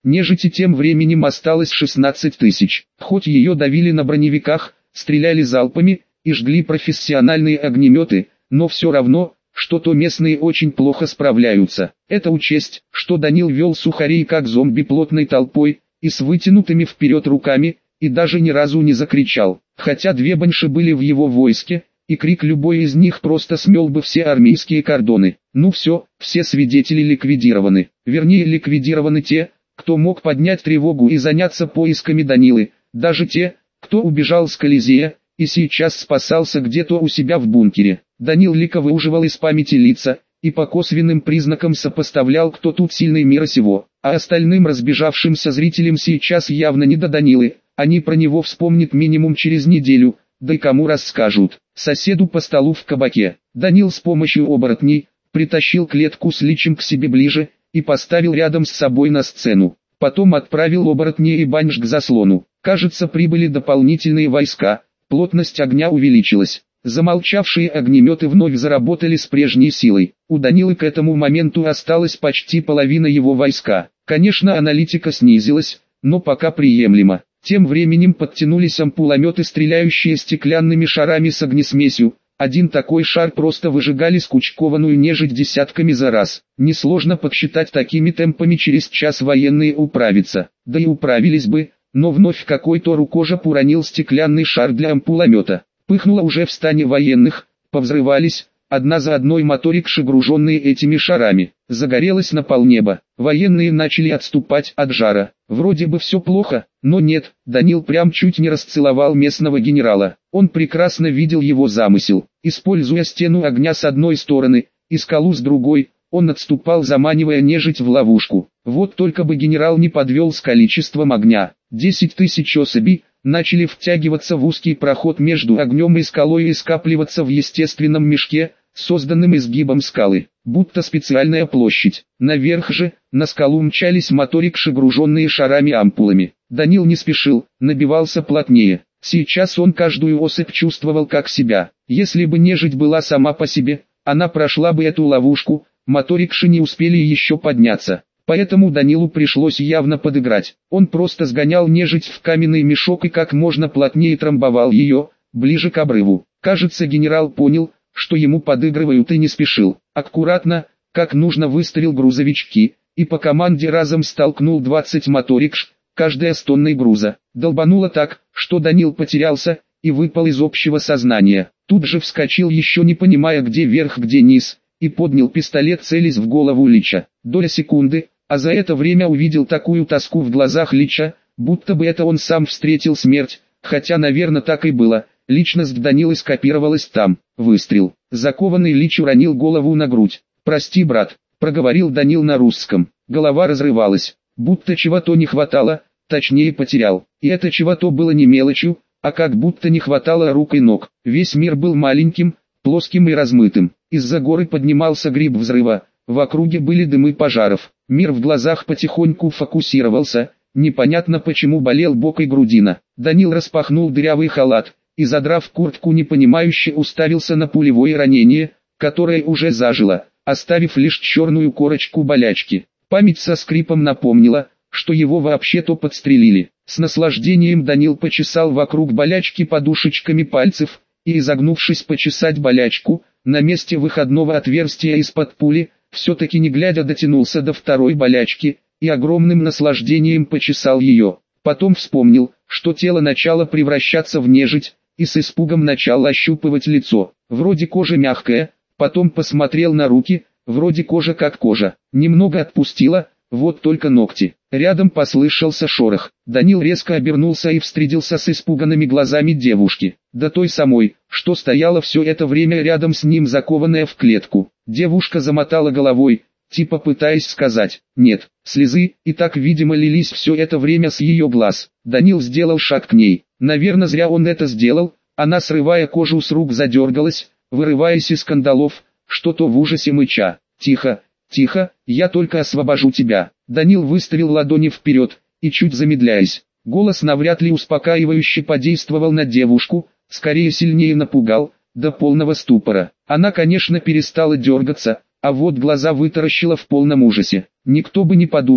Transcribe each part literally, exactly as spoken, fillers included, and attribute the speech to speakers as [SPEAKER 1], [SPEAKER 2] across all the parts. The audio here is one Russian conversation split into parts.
[SPEAKER 1] Нежити тем временем осталось шестнадцать тысяч. Хоть ее давили на броневиках, стреляли залпами и жгли профессиональные огнеметы, но все равно, что-то местные очень плохо справляются. Это учесть, что Данил вел сухарей как зомби плотной толпой, и с вытянутыми вперед руками, и даже ни разу не закричал. Хотя две банши были в его войске, и крик любой из них просто смел бы все армейские кордоны. Ну все, все свидетели ликвидированы. Вернее ликвидированы те, кто мог поднять тревогу и заняться поисками Данилы, даже те, кто убежал с Колизея, и сейчас спасался где-то у себя в бункере. Данил лихо выуживал из памяти лица, и по косвенным признакам сопоставлял, кто тут сильный мира сего, а остальным разбежавшимся зрителям сейчас явно не до Данилы, они про него вспомнят минимум через неделю, да и кому расскажут. Соседу по столу в кабаке. Данил с помощью оборотней притащил клетку с личем к себе ближе и поставил рядом с собой на сцену. Потом отправил оборотней и банш к заслону. Кажется, прибыли дополнительные войска, плотность огня увеличилась. Замолчавшие огнеметы вновь заработали с прежней силой. У Данилы к этому моменту осталась почти половина его войска. Конечно, аналитика снизилась, но пока приемлемо. Тем временем подтянулись ампулометы, стреляющие стеклянными шарами с огнесмесью. Один такой шар просто выжигали скучкованную нежить десятками за раз. Несложно подсчитать, такими темпами через час военные управятся. Да и управились бы, но вновь какой-то рукожоп уронил стеклянный шар для ампуломета. Пыхнуло уже в стане военных, повзрывались, одна за одной моторикши, груженные этими шарами. Загорелось на полнеба. Военные начали отступать от жара. Вроде бы все плохо, но нет, Данил прям чуть не расцеловал местного генерала. Он прекрасно видел его замысел. Используя стену огня с одной стороны и скалу с другой, он отступал, заманивая нежить в ловушку. Вот только бы генерал не подвел с количеством огня. Десять тысяч особей начали втягиваться в узкий проход между огнем и скалой и скапливаться в естественном мешке, созданным изгибом скалы, будто специальная площадь. Наверх же, на скалу мчались моторикши, груженные шарами-ампулами. Данил не спешил, набивался плотнее. Сейчас он каждую особь чувствовал как себя. Если бы нежить была сама по себе, она прошла бы эту ловушку, моторикши не успели еще подняться. Поэтому Данилу пришлось явно подыграть. Он просто сгонял нежить в каменный мешок и как можно плотнее трамбовал ее, ближе к обрыву. Кажется, генерал понял, что ему подыгрывают, и не спешил. Аккуратно, как нужно, выставил грузовички, и по команде разом столкнул двадцать моторикш, каждая с тонной груза. Долбануло так, что Данил потерялся и выпал из общего сознания. Тут же вскочил, еще не понимая, где верх, где низ, и поднял пистолет, целясь в голову Лича. Доля секунды, а за это время увидел такую тоску в глазах Лича, будто бы это он сам встретил смерть, хотя, наверное, так и было. Личность Данилы скопировалась там. Выстрел. Закованный Лич уронил голову на грудь. «Прости, брат», — проговорил Данил на русском. Голова разрывалась, будто чего-то не хватало, точнее потерял. И это чего-то было не мелочью, а как будто не хватало рук и ног. Весь мир был маленьким, плоским и размытым. Из-за горы поднимался гриб взрыва, в округе были дымы пожаров. Мир в глазах потихоньку фокусировался, непонятно почему болел бок и грудина. Данил распахнул дырявый халат и, задрав куртку, непонимающе уставился на пулевое ранение, которое уже зажило, оставив лишь черную корочку болячки. Память со скрипом напомнила, что его вообще-то подстрелили. С наслаждением Данил почесал вокруг болячки подушечками пальцев, и, изогнувшись почесать болячку, на месте выходного отверстия из-под пули, все-таки не глядя дотянулся до второй болячки, и огромным наслаждением почесал ее. Потом вспомнил, что тело начало превращаться в нежить, и с испугом начал ощупывать лицо. Вроде кожа мягкая, потом посмотрел на руки, вроде кожа как кожа. Немного отпустила, вот только ногти. Рядом послышался шорох. Данил резко обернулся и встретился с испуганными глазами девушки. Да той самой, что стояла все это время рядом с ним, закованная в клетку. Девушка замотала головой, типа пытаясь сказать «нет». Слезы, и так видимо лились все это время с ее глаз. Данил сделал шаг к ней. Наверное, зря он это сделал. Она, срывая кожу с рук, задергалась, вырываясь из кандалов, что-то в ужасе мыча. «Тихо, тихо, я только освобожу тебя». Данил выставил ладони вперед, и чуть замедляясь. Голос навряд ли успокаивающе подействовал на девушку, скорее сильнее напугал, до полного ступора. Она, конечно, перестала дергаться, а вот глаза вытаращила в полном ужасе. Никто бы не подумал,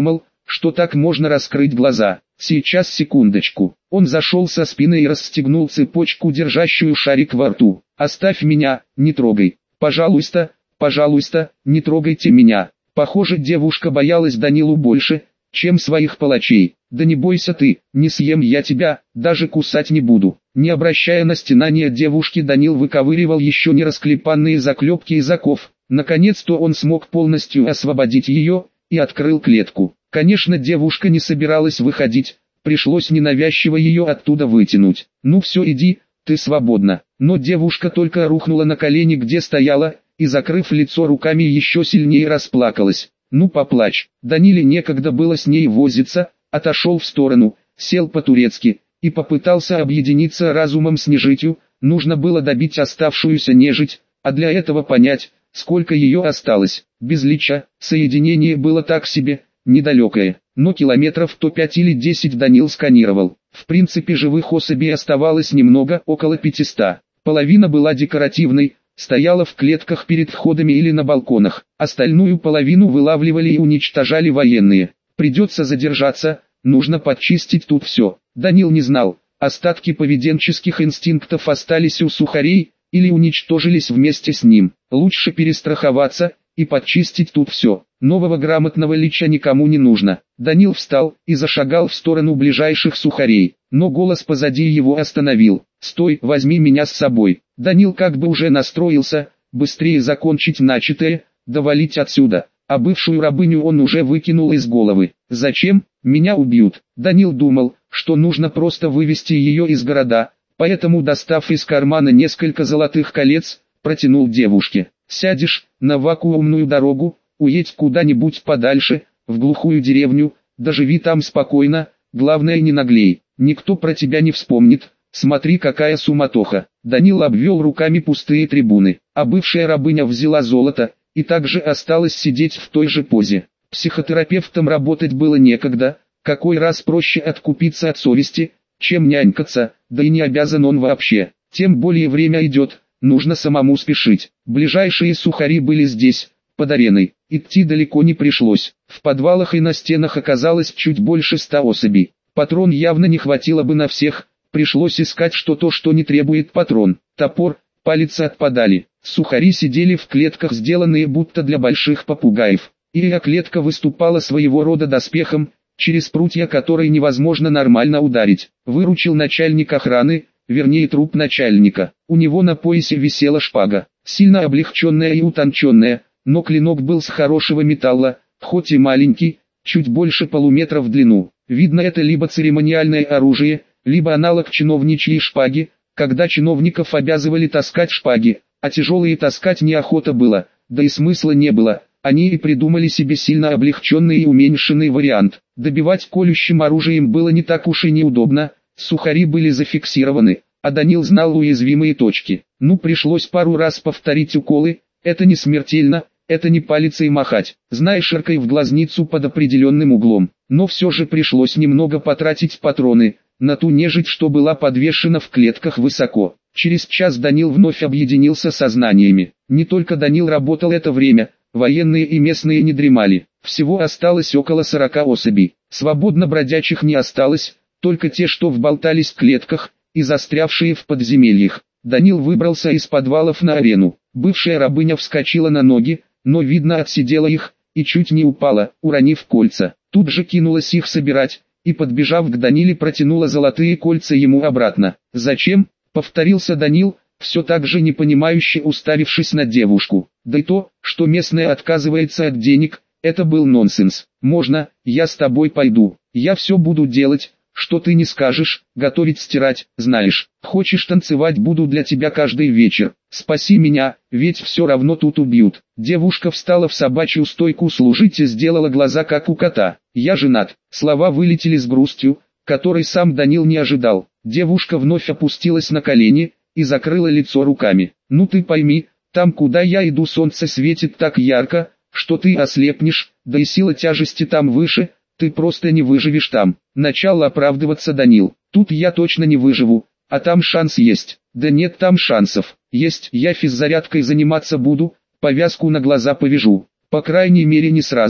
[SPEAKER 1] что так можно раскрыть глаза. Сейчас, секундочку. Он зашел со спины и расстегнул цепочку, держащую шарик во рту. Оставь меня, не трогай. Пожалуйста, пожалуйста, не трогайте меня. Похоже, девушка боялась Данилу больше, чем своих палачей. Да не бойся ты, не съем я тебя, даже кусать не буду. Не обращая на стенания девушки, Данил выковыривал еще не расклепанные заклепки из оков. Наконец-то он смог полностью освободить ее и открыл клетку. Конечно, девушка не собиралась выходить, пришлось ненавязчиво ее оттуда вытянуть. Ну все, иди, ты свободна. Но девушка только рухнула на колени, где стояла, и, закрыв лицо руками, еще сильнее расплакалась. Ну поплачь. Даниле некогда было с ней возиться, отошел в сторону, сел по-турецки и попытался объединиться разумом с нежитью. Нужно было добить оставшуюся нежить, а для этого понять, сколько ее осталось. Без лича соединение было так себе, недалекое, но километров то пять или десять Данил сканировал. В принципе, живых особей оставалось немного, около пятисот. Половина была декоративной, стояла в клетках перед входами или на балконах. Остальную половину вылавливали и уничтожали военные. Придется задержаться, нужно подчистить тут все. Данил не знал, остатки поведенческих инстинктов остались у сухарей или уничтожились вместе с ним. Лучше перестраховаться и подчистить тут все. Нового грамотного лича никому не нужно. Данил встал и зашагал в сторону ближайших сухарей, но голос позади его остановил. «Стой, возьми меня с собой». Данил как бы уже настроился, быстрее закончить начатое, довалить отсюда, а бывшую рабыню он уже выкинул из головы. «Зачем? Меня убьют». Данил думал, что нужно просто вывести ее из города, поэтому, достав из кармана несколько золотых колец, протянул девушке. «Сядешь на вакуумную дорогу, уедь куда-нибудь подальше, в глухую деревню, доживи там спокойно, главное не наглей, никто про тебя не вспомнит, смотри какая суматоха». Данил обвел руками пустые трибуны, а бывшая рабыня взяла золото, и также осталась сидеть в той же позе. Психотерапевтом работать было некогда, какой раз проще откупиться от совести, чем нянькаться, да и не обязан он вообще, тем более время идет, нужно самому спешить. Ближайшие сухари были здесь, под ареной, идти далеко не пришлось, в подвалах и на стенах оказалось чуть больше ста особей. Патрон явно не хватило бы на всех, пришлось искать что-то, что не требует патрон. Топор, палицы отпадали. Сухари сидели в клетках, сделанные будто для больших попугаев. И клетка выступала своего рода доспехом, через прутья которой невозможно нормально ударить. Выручил начальник охраны, вернее труп начальника. У него на поясе висела шпага, сильно облегченная и утонченная, но клинок был с хорошего металла, хоть и маленький, чуть больше полуметра в длину. Видно, это либо церемониальное оружие, либо аналог чиновничьей шпаги, когда чиновников обязывали таскать шпаги, а тяжелые таскать неохота было, да и смысла не было. Они и придумали себе сильно облегченный и уменьшенный вариант. Добивать колющим оружием было не так уж и неудобно, сухари были зафиксированы, а Данил знал уязвимые точки. Ну, пришлось пару раз повторить уколы, это не смертельно, это не палицей махать, знаешь, ркой в глазницу под определенным углом. Но все же пришлось немного потратить патроны на ту нежить, что была подвешена в клетках высоко. Через час Данил вновь объединился сознаниями. Не только Данил работал это время, военные и местные не дремали. Всего осталось около сорока особей. Свободно бродячих не осталось, только те, что вболтались в клетках и застрявшие в подземельях. Данил выбрался из подвалов на арену. Бывшая рабыня вскочила на ноги, но видно отсидела их и чуть не упала, уронив кольца. Тут же кинулась их собирать и, подбежав к Даниле, протянула золотые кольца ему обратно. «Зачем?» — повторился Данил, все так же непонимающе уставившись на девушку. Да и то, что местная отказывается от денег, это был нонсенс. «Можно, я с тобой пойду, я все буду делать, что ты не скажешь, готовить, стирать, знаешь. Хочешь танцевать, буду для тебя каждый вечер. Спаси меня, ведь все равно тут убьют». Девушка встала в собачью стойку служить и сделала глаза как у кота. «Я женат». Слова вылетели с грустью, которой сам Данил не ожидал. Девушка вновь опустилась на колени и закрыла лицо руками. «Ну ты пойми, там куда я иду солнце светит так ярко, что ты ослепнешь, да и сила тяжести там выше, ты просто не выживешь там». Начал оправдываться Данил. «Тут я точно не выживу, а там шанс есть». «Да нет там шансов. Есть, я физзарядкой заниматься буду, повязку на глаза повяжу. По крайней мере не сразу,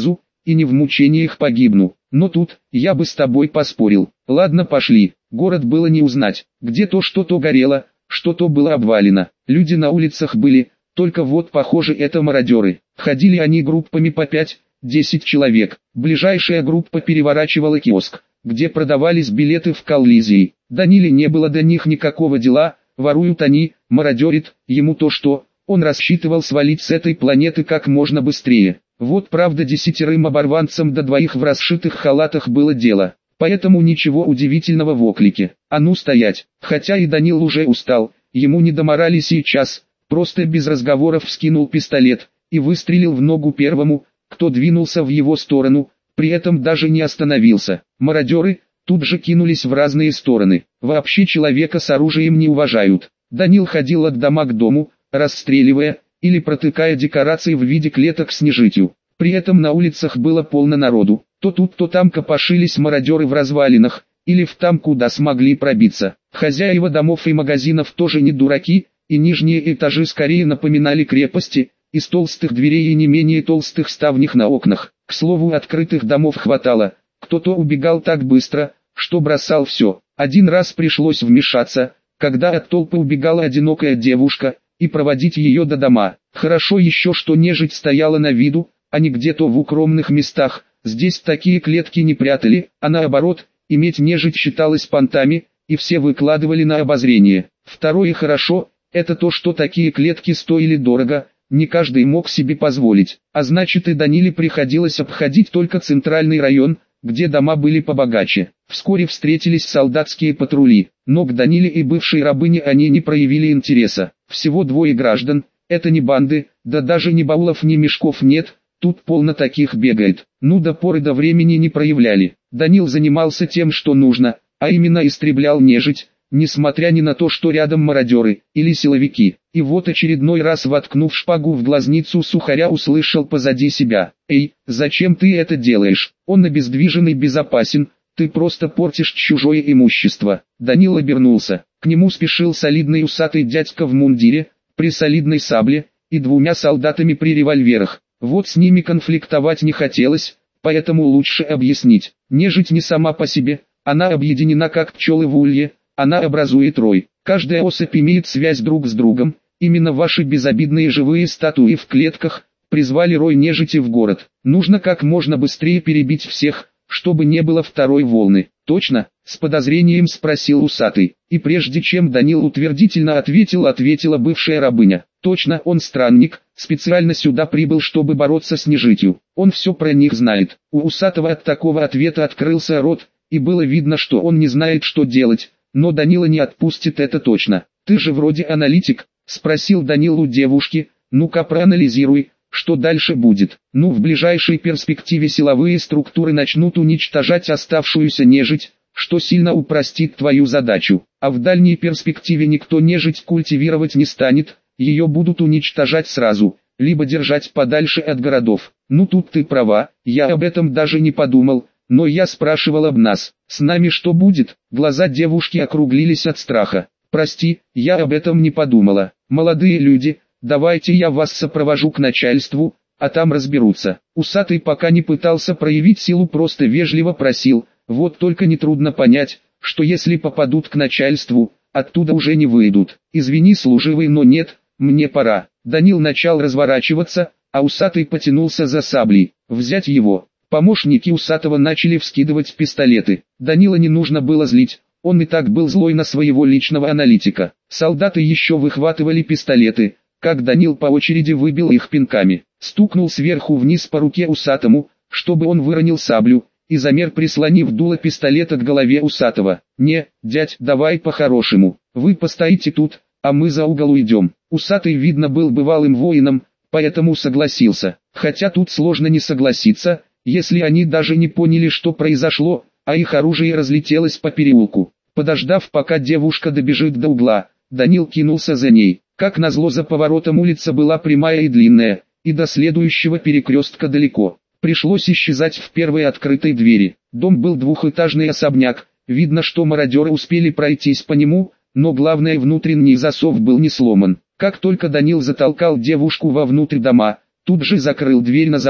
[SPEAKER 1] и не в мучениях погибну. Но тут, я бы с тобой поспорил. Ладно, пошли. Город было не узнать, где то что-то горело, что-то было обвалено. Люди на улицах были, только вот похоже это мародеры. Ходили они группами по пять-десять человек. Ближайшая группа переворачивала киоск, где продавались билеты в коллизии. Даниле не было до них никакого дела, воруют они, мародерит, ему то что, он рассчитывал свалить с этой планеты как можно быстрее. Вот правда десятерым оборванцам до двоих в расшитых халатах было дело. Поэтому ничего удивительного в оклике. А ну стоять. Хотя и Данил уже устал, ему не до морали сейчас, просто без разговоров вскинул пистолет и выстрелил в ногу первому, кто двинулся в его сторону, при этом даже не остановился. Мародеры тут же кинулись в разные стороны. Вообще человека с оружием не уважают. Данил ходил от дома к дому, расстреливая или протыкая декорации в виде клеток с нежитью. При этом на улицах было полно народу. То тут, то там копошились мародеры в развалинах, или в там, куда смогли пробиться. Хозяева домов и магазинов тоже не дураки, и нижние этажи скорее напоминали крепости, из толстых дверей и не менее толстых ставней на окнах. К слову, открытых домов хватало, кто-то убегал так быстро, что бросал все. Один раз пришлось вмешаться, когда от толпы убегала одинокая девушка, и проводить ее до дома. Хорошо еще, что нежить стояла на виду, а не где-то в укромных местах. Здесь такие клетки не прятали, а наоборот, иметь нежить считалось понтами, и все выкладывали на обозрение. Второе хорошо, это то, что такие клетки стоили дорого, не каждый мог себе позволить. А значит и Даниле приходилось обходить только центральный район, где дома были побогаче. Вскоре встретились солдатские патрули, но к Даниле и бывшей рабыне они не проявили интереса. Всего двое граждан, это не банды, да даже ни баулов, ни мешков нет. Тут полно таких бегает. Ну до поры до времени не проявляли. Данил занимался тем, что нужно, а именно истреблял нежить, несмотря ни на то, что рядом мародеры или силовики. И вот очередной раз, воткнув шпагу в глазницу сухаря, услышал позади себя: «Эй, зачем ты это делаешь? Он обездвижен и безопасен, ты просто портишь чужое имущество». Данил обернулся. К нему спешил солидный усатый дядька в мундире, при солидной сабле, и двумя солдатами при револьверах. Вот с ними конфликтовать не хотелось, поэтому лучше объяснить. Нежить не сама по себе, она объединена как пчелы в улье, она образует рой. Каждая особь имеет связь друг с другом, именно ваши безобидные живые статуи в клетках призвали рой нежити в город. Нужно как можно быстрее перебить всех, чтобы не было второй волны. Точно? С подозрением спросил усатый. И прежде чем Данил утвердительно ответил, ответила бывшая рабыня. Точно, он странник, специально сюда прибыл, чтобы бороться с нежитью. Он все про них знает. У усатого от такого ответа открылся рот, и было видно, что он не знает, что делать, но Данила не отпустит это точно. «Ты же вроде аналитик?» — спросил Данил у девушки. «Ну-ка проанализируй, что дальше будет». «Ну, в ближайшей перспективе силовые структуры начнут уничтожать оставшуюся нежить, что сильно упростит твою задачу. А в дальней перспективе никто нежить культивировать не станет, ее будут уничтожать сразу, либо держать подальше от городов». «Ну тут ты права, я об этом даже не подумал, но я спрашивал об нас. С нами что будет?» Глаза девушки округлились от страха. «Прости, я об этом не подумала. Молодые люди, давайте я вас сопровожу к начальству, а там разберутся». Усатый пока не пытался проявить силу, просто вежливо просил. Вот только нетрудно понять, что если попадут к начальству, оттуда уже не выйдут. «Извини, служивый, но нет, мне пора». Данил начал разворачиваться, а усатый потянулся за саблей. «Взять его». Помощники усатого начали вскидывать пистолеты. Данила не нужно было злить, он и так был злой на своего личного аналитика. Солдаты еще выхватывали пистолеты, как Данил по очереди выбил их пинками. Стукнул сверху вниз по руке усатому, чтобы он выронил саблю, и замер, прислонив дуло пистолета к голове усатого. «Не, дядь, давай по-хорошему. Вы постоите тут, а мы за угол уйдем». Усатый, видно, был бывалым воином, поэтому согласился. Хотя тут сложно не согласиться, если они даже не поняли, что произошло, а их оружие разлетелось по переулку. Подождав, пока девушка добежит до угла, Данил кинулся за ней. Как назло, за поворотом улица была прямая и длинная, и до следующего перекрестка далеко. Пришлось исчезать в первой открытой двери. Дом был двухэтажный особняк, видно, что мародеры успели пройтись по нему, но главное, внутренний засов был не сломан. Как только Данил затолкал девушку вовнутрь дома, тут же закрыл дверь на запор.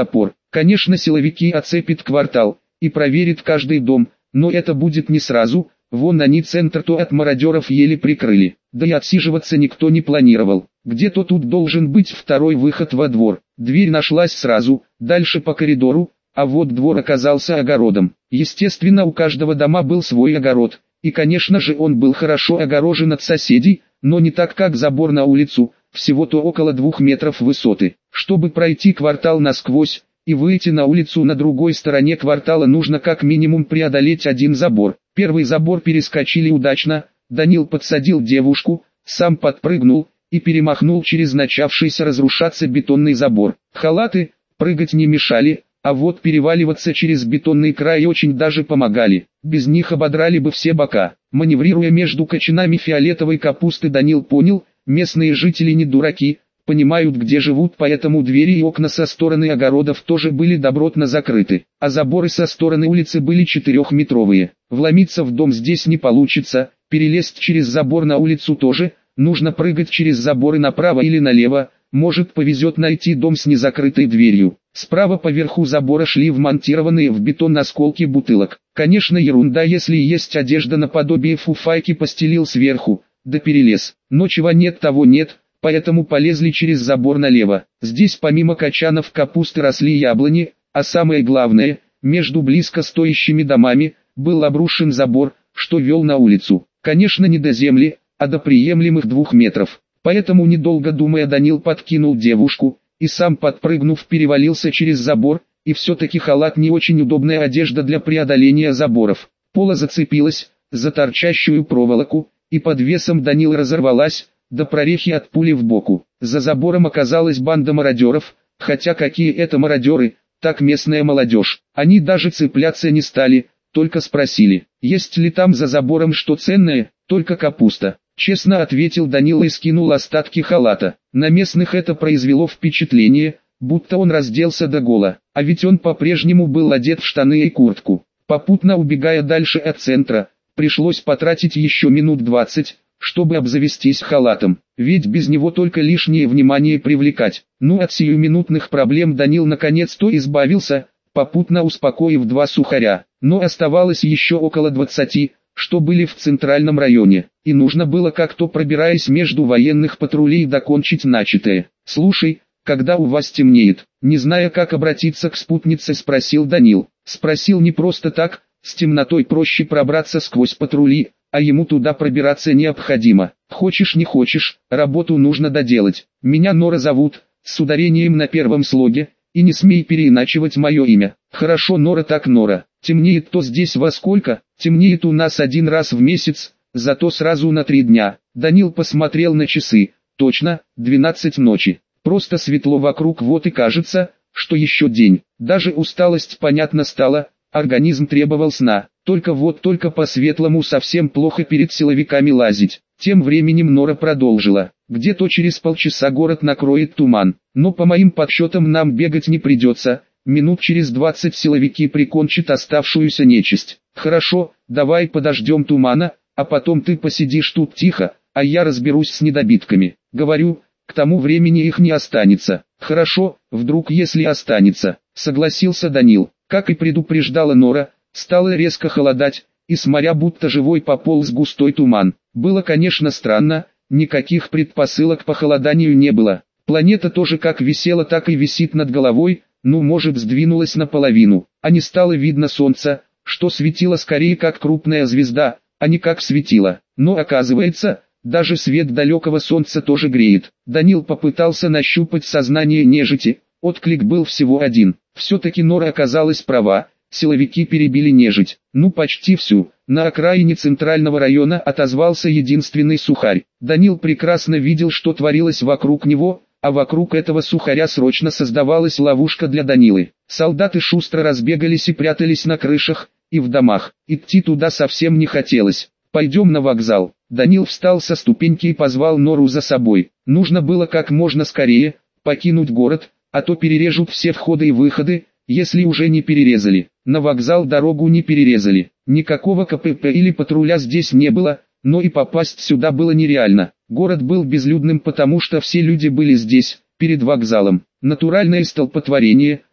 [SPEAKER 1] Конечно, силовики оцепят квартал и проверят каждый дом, но это будет не сразу. Вон они центр-то от мародеров еле прикрыли, да и отсиживаться никто не планировал. Где-то тут должен быть второй выход во двор. Дверь нашлась сразу, дальше по коридору, а вот двор оказался огородом. Естественно, у каждого дома был свой огород, и конечно же он был хорошо огорожен от соседей, но не так как забор на улицу, всего-то около двух метров высоты. Чтобы пройти квартал насквозь и выйти на улицу на другой стороне квартала, нужно как минимум преодолеть один забор. Первый забор перескочили удачно, Данил подсадил девушку, сам подпрыгнул и перемахнул через начавшийся разрушаться бетонный забор. Халаты прыгать не мешали, а вот переваливаться через бетонный край очень даже помогали. Без них ободрали бы все бока. Маневрируя между кочанами фиолетовой капусты, Данил понял, местные жители не дураки, понимают, где живут, поэтому двери и окна со стороны огородов тоже были добротно закрыты, а заборы со стороны улицы были четырехметровые. Вломиться в дом здесь не получится, перелезть через забор на улицу тоже, нужно прыгать через заборы направо или налево, может повезет найти дом с незакрытой дверью. Справа поверху забора шли вмонтированные в бетон осколки бутылок. Конечно, ерунда, если есть одежда наподобие фуфайки, постелил сверху, да перелез, но чего нет того нет. Поэтому полезли через забор налево. Здесь помимо качанов капусты росли яблони, а самое главное, между близко стоящими домами, был обрушен забор, что вел на улицу. Конечно, не до земли, а до приемлемых двух метров. Поэтому, недолго думая, Данил подкинул девушку, и сам, подпрыгнув, перевалился через забор, и все-таки халат не очень удобная одежда для преодоления заборов. Пола зацепилась за торчащую проволоку, и под весом Данила разорвалась, до прорехи от пули в боку. За забором оказалась банда мародеров, хотя какие это мародеры, так местная молодежь. Они даже цепляться не стали, только спросили, есть ли там за забором что ценное, только капуста. Честно ответил Данила и скинул остатки халата. На местных это произвело впечатление, будто он разделся до гола, а ведь он по-прежнему был одет в штаны и куртку. Попутно убегая дальше от центра, пришлось потратить еще минут двадцать, чтобы обзавестись халатом, ведь без него только лишнее внимание привлекать. Ну, от сиюминутных проблем Данил наконец-то избавился, попутно успокоив два сухаря, но оставалось еще около двадцати, что были в центральном районе, и нужно было как-то, пробираясь между военных патрулей, докончить начатое. «Слушай, когда у вас темнеет?» Не зная, как обратиться к спутнице, спросил Данил. Спросил не просто так, с темнотой проще пробраться сквозь патрули, а ему туда пробираться необходимо. Хочешь не хочешь, работу нужно доделать. Меня Нора зовут, с ударением на первом слоге, и не смей переиначивать мое имя. Хорошо, Нора так Нора. Темнеет-то здесь во сколько? Темнеет у нас один раз в месяц, зато сразу на три дня. Данил посмотрел на часы. Точно, двенадцать ночи. Просто светло вокруг, вот и кажется, что еще день. Даже усталость понятно стала, организм требовал сна. Только вот только по-светлому совсем плохо перед силовиками лазить. Тем временем Нора продолжила. Где-то через полчаса город накроет туман, но по моим подсчетам нам бегать не придется. Минут через двадцать силовики прикончат оставшуюся нечисть. Хорошо, давай подождем тумана, а потом ты посидишь тут тихо, а я разберусь с недобитками. Говорю, к тому времени их не останется. Хорошо, вдруг если останется, согласился Данил. Как и предупреждала Нора, стало резко холодать, и с моря будто живой пополз густой туман. Было, конечно, странно, никаких предпосылок к похолоданию не было. Планета тоже как висела, так и висит над головой, ну может сдвинулась наполовину, а не стало видно солнца, что светило скорее как крупная звезда, а не как светило. Но оказывается, даже свет далекого солнца тоже греет. Данил попытался нащупать сознание нежити, отклик был всего один. Все-таки Нора оказалась права. Силовики перебили нежить, ну почти всю. На окраине центрального района отозвался единственный сухарь. Данил прекрасно видел, что творилось вокруг него, а вокруг этого сухаря срочно создавалась ловушка для Данилы. Солдаты шустро разбегались и прятались на крышах и в домах. Идти туда совсем не хотелось. «Пойдем на вокзал». Данил встал со ступеньки и позвал Нору за собой. Нужно было как можно скорее покинуть город, а то перережут все входы и выходы, если уже не перерезали. На вокзал дорогу не перерезали. Никакого ка пэ пэ или патруля здесь не было, но и попасть сюда было нереально. Город был безлюдным, потому что все люди были здесь, перед вокзалом. Натуральное столпотворение,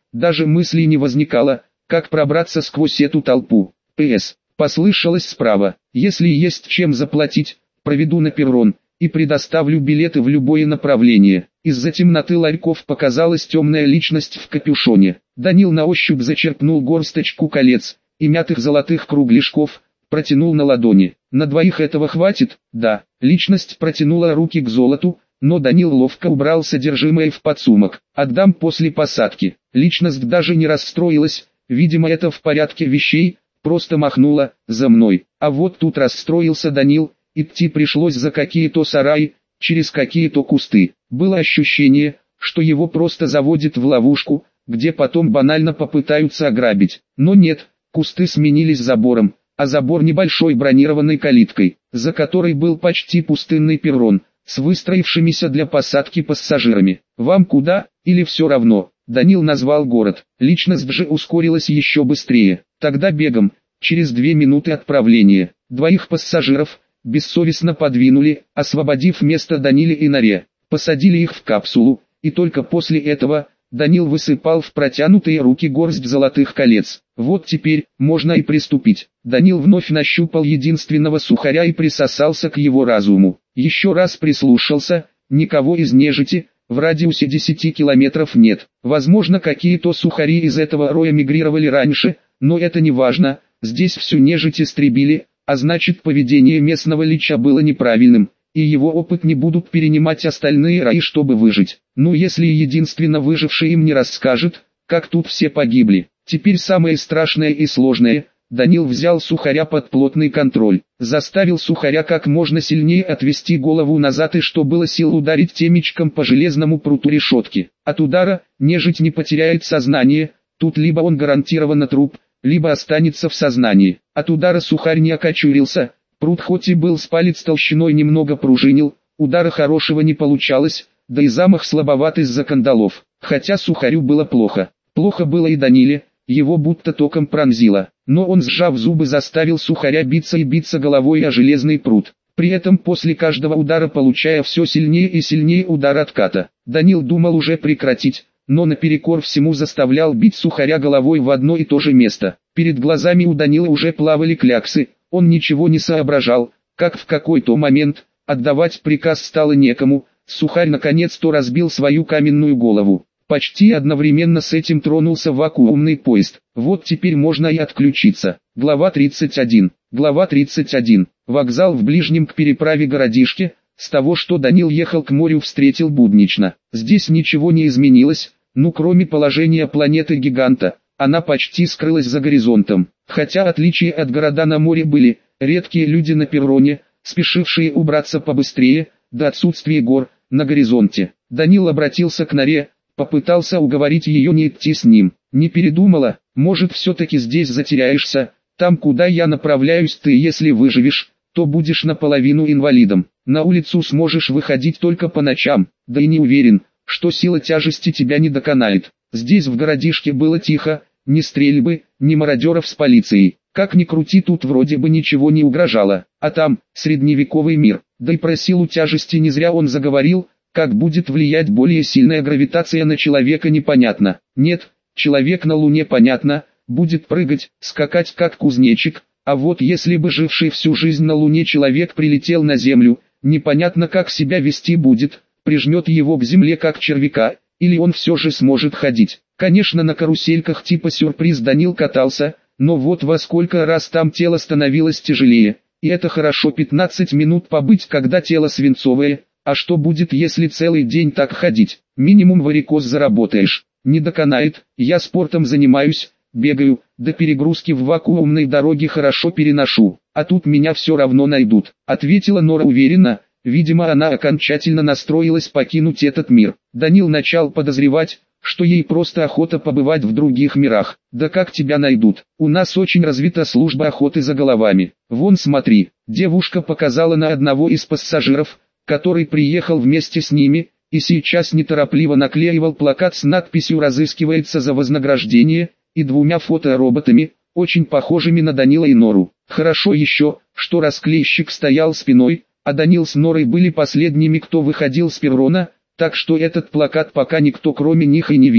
[SPEAKER 1] даже мысли не возникало, как пробраться сквозь эту толпу. «ПС», послышалось справа, «если есть чем заплатить, проведу на перрон и предоставлю билеты в любое направление». Из-за темноты ларьков показалась темная личность в капюшоне. Данил на ощупь зачерпнул горсточку колец и мятых золотых кругляшков, протянул на ладони. «На двоих этого хватит?» «Да». Личность протянула руки к золоту, но Данил ловко убрал содержимое в подсумок. «Отдам после посадки». Личность даже не расстроилась, видимо это в порядке вещей, просто махнула: «За мной». А вот тут расстроился Данил, идти пришлось за какие-то сараи, через какие-то кусты. Было ощущение, что его просто заводят в ловушку, где потом банально попытаются ограбить. Но нет, кусты сменились забором, а забор небольшой бронированной калиткой, за которой был почти пустынный перрон, с выстроившимися для посадки пассажирами. «Вам куда, или все равно?» Данил назвал город. Личность же ускорилась еще быстрее. Тогда бегом, через две минуты отправления, двоих пассажиров бессовестно подвинули, освободив место Даниле и Норе. Посадили их в капсулу, и только после этого Данил высыпал в протянутые руки горсть золотых колец. Вот теперь можно и приступить. Данил вновь нащупал единственного сухаря и присосался к его разуму. Еще раз прислушался, никого из нежити в радиусе десяти километров нет. Возможно, какие-то сухари из этого роя мигрировали раньше, но это не важно, здесь всю нежить истребили, а значит поведение местного лича было неправильным, и его опыт не будут перенимать остальные раи, чтобы выжить. Ну если единственно выживший им не расскажет, как тут все погибли. Теперь самое страшное и сложное. Данил взял сухаря под плотный контроль, заставил сухаря как можно сильнее отвести голову назад и что было сил ударить темечком по железному пруту решетки. От удара нежить не потеряет сознание, тут либо он гарантированно труп, либо останется в сознании. От удара сухарь не окочурился, прут хоть и был с палец толщиной немного пружинил, удара хорошего не получалось, да и замах слабоват из-за кандалов. Хотя сухарю было плохо, плохо было и Даниле, его будто током пронзило. Но он, сжав зубы, заставил сухаря биться и биться головой о железный прут, при этом после каждого удара получая все сильнее и сильнее удар отката. Данил думал уже прекратить, но наперекор всему заставлял бить сухаря головой в одно и то же место. Перед глазами у Данила уже плавали кляксы, он ничего не соображал, как в какой-то момент отдавать приказ стало некому, сухарь наконец-то разбил свою каменную голову. Почти одновременно с этим тронулся вакуумный поезд. Вот теперь можно и отключиться. Глава тридцать один. Глава тридцать один. Вокзал в ближнем к переправе городишке, с того, что Данил ехал к морю, встретил буднично. Здесь ничего не изменилось, ну кроме положения планеты-гиганта, она почти скрылась за горизонтом. Хотя отличия от города на море были, редкие люди на перроне, спешившие убраться побыстрее, до отсутствия гор на горизонте. Данил обратился к Норе, попытался уговорить ее не идти с ним. «Не передумала? Может, все-таки здесь затеряешься? Там, куда я направляюсь, ты, если выживешь, то будешь наполовину инвалидом. На улицу сможешь выходить только по ночам, да и не уверен, что сила тяжести тебя не доконает». Здесь в городишке было тихо, ни стрельбы, ни мародеров с полицией. Как ни крути, тут вроде бы ничего не угрожало. А там, средневековый мир. Да и про силу тяжести не зря он заговорил. Как будет влиять более сильная гравитация на человека, непонятно. Нет, человек на Луне понятно, будет прыгать, скакать как кузнечик, а вот если бы живший всю жизнь на Луне человек прилетел на Землю, непонятно как себя вести будет, прижмет его к Земле как червяка, или он все же сможет ходить. Конечно, на карусельках типа сюрприз Данил катался, но вот во сколько раз там тело становилось тяжелее, и это хорошо пятнадцать минут побыть, когда тело свинцовое. А что будет, если целый день так ходить? Минимум варикоз заработаешь. Не доконает, я спортом занимаюсь, бегаю, до перегрузки в вакуумной дороге хорошо переношу, а тут меня все равно найдут, ответила Нора уверенно, видимо она окончательно настроилась покинуть этот мир. Данил начал подозревать, что ей просто охота побывать в других мирах. Да как тебя найдут? У нас очень развита служба охоты за головами. Вон смотри, девушка показала на одного из пассажиров, который приехал вместе с ними, и сейчас неторопливо наклеивал плакат с надписью «Разыскивается за вознаграждение» и двумя фотороботами, очень похожими на Данила и Нору. Хорошо еще, что расклейщик стоял спиной, а Данил с Норой были последними, кто выходил с перрона, так что этот плакат пока никто кроме них и не видел.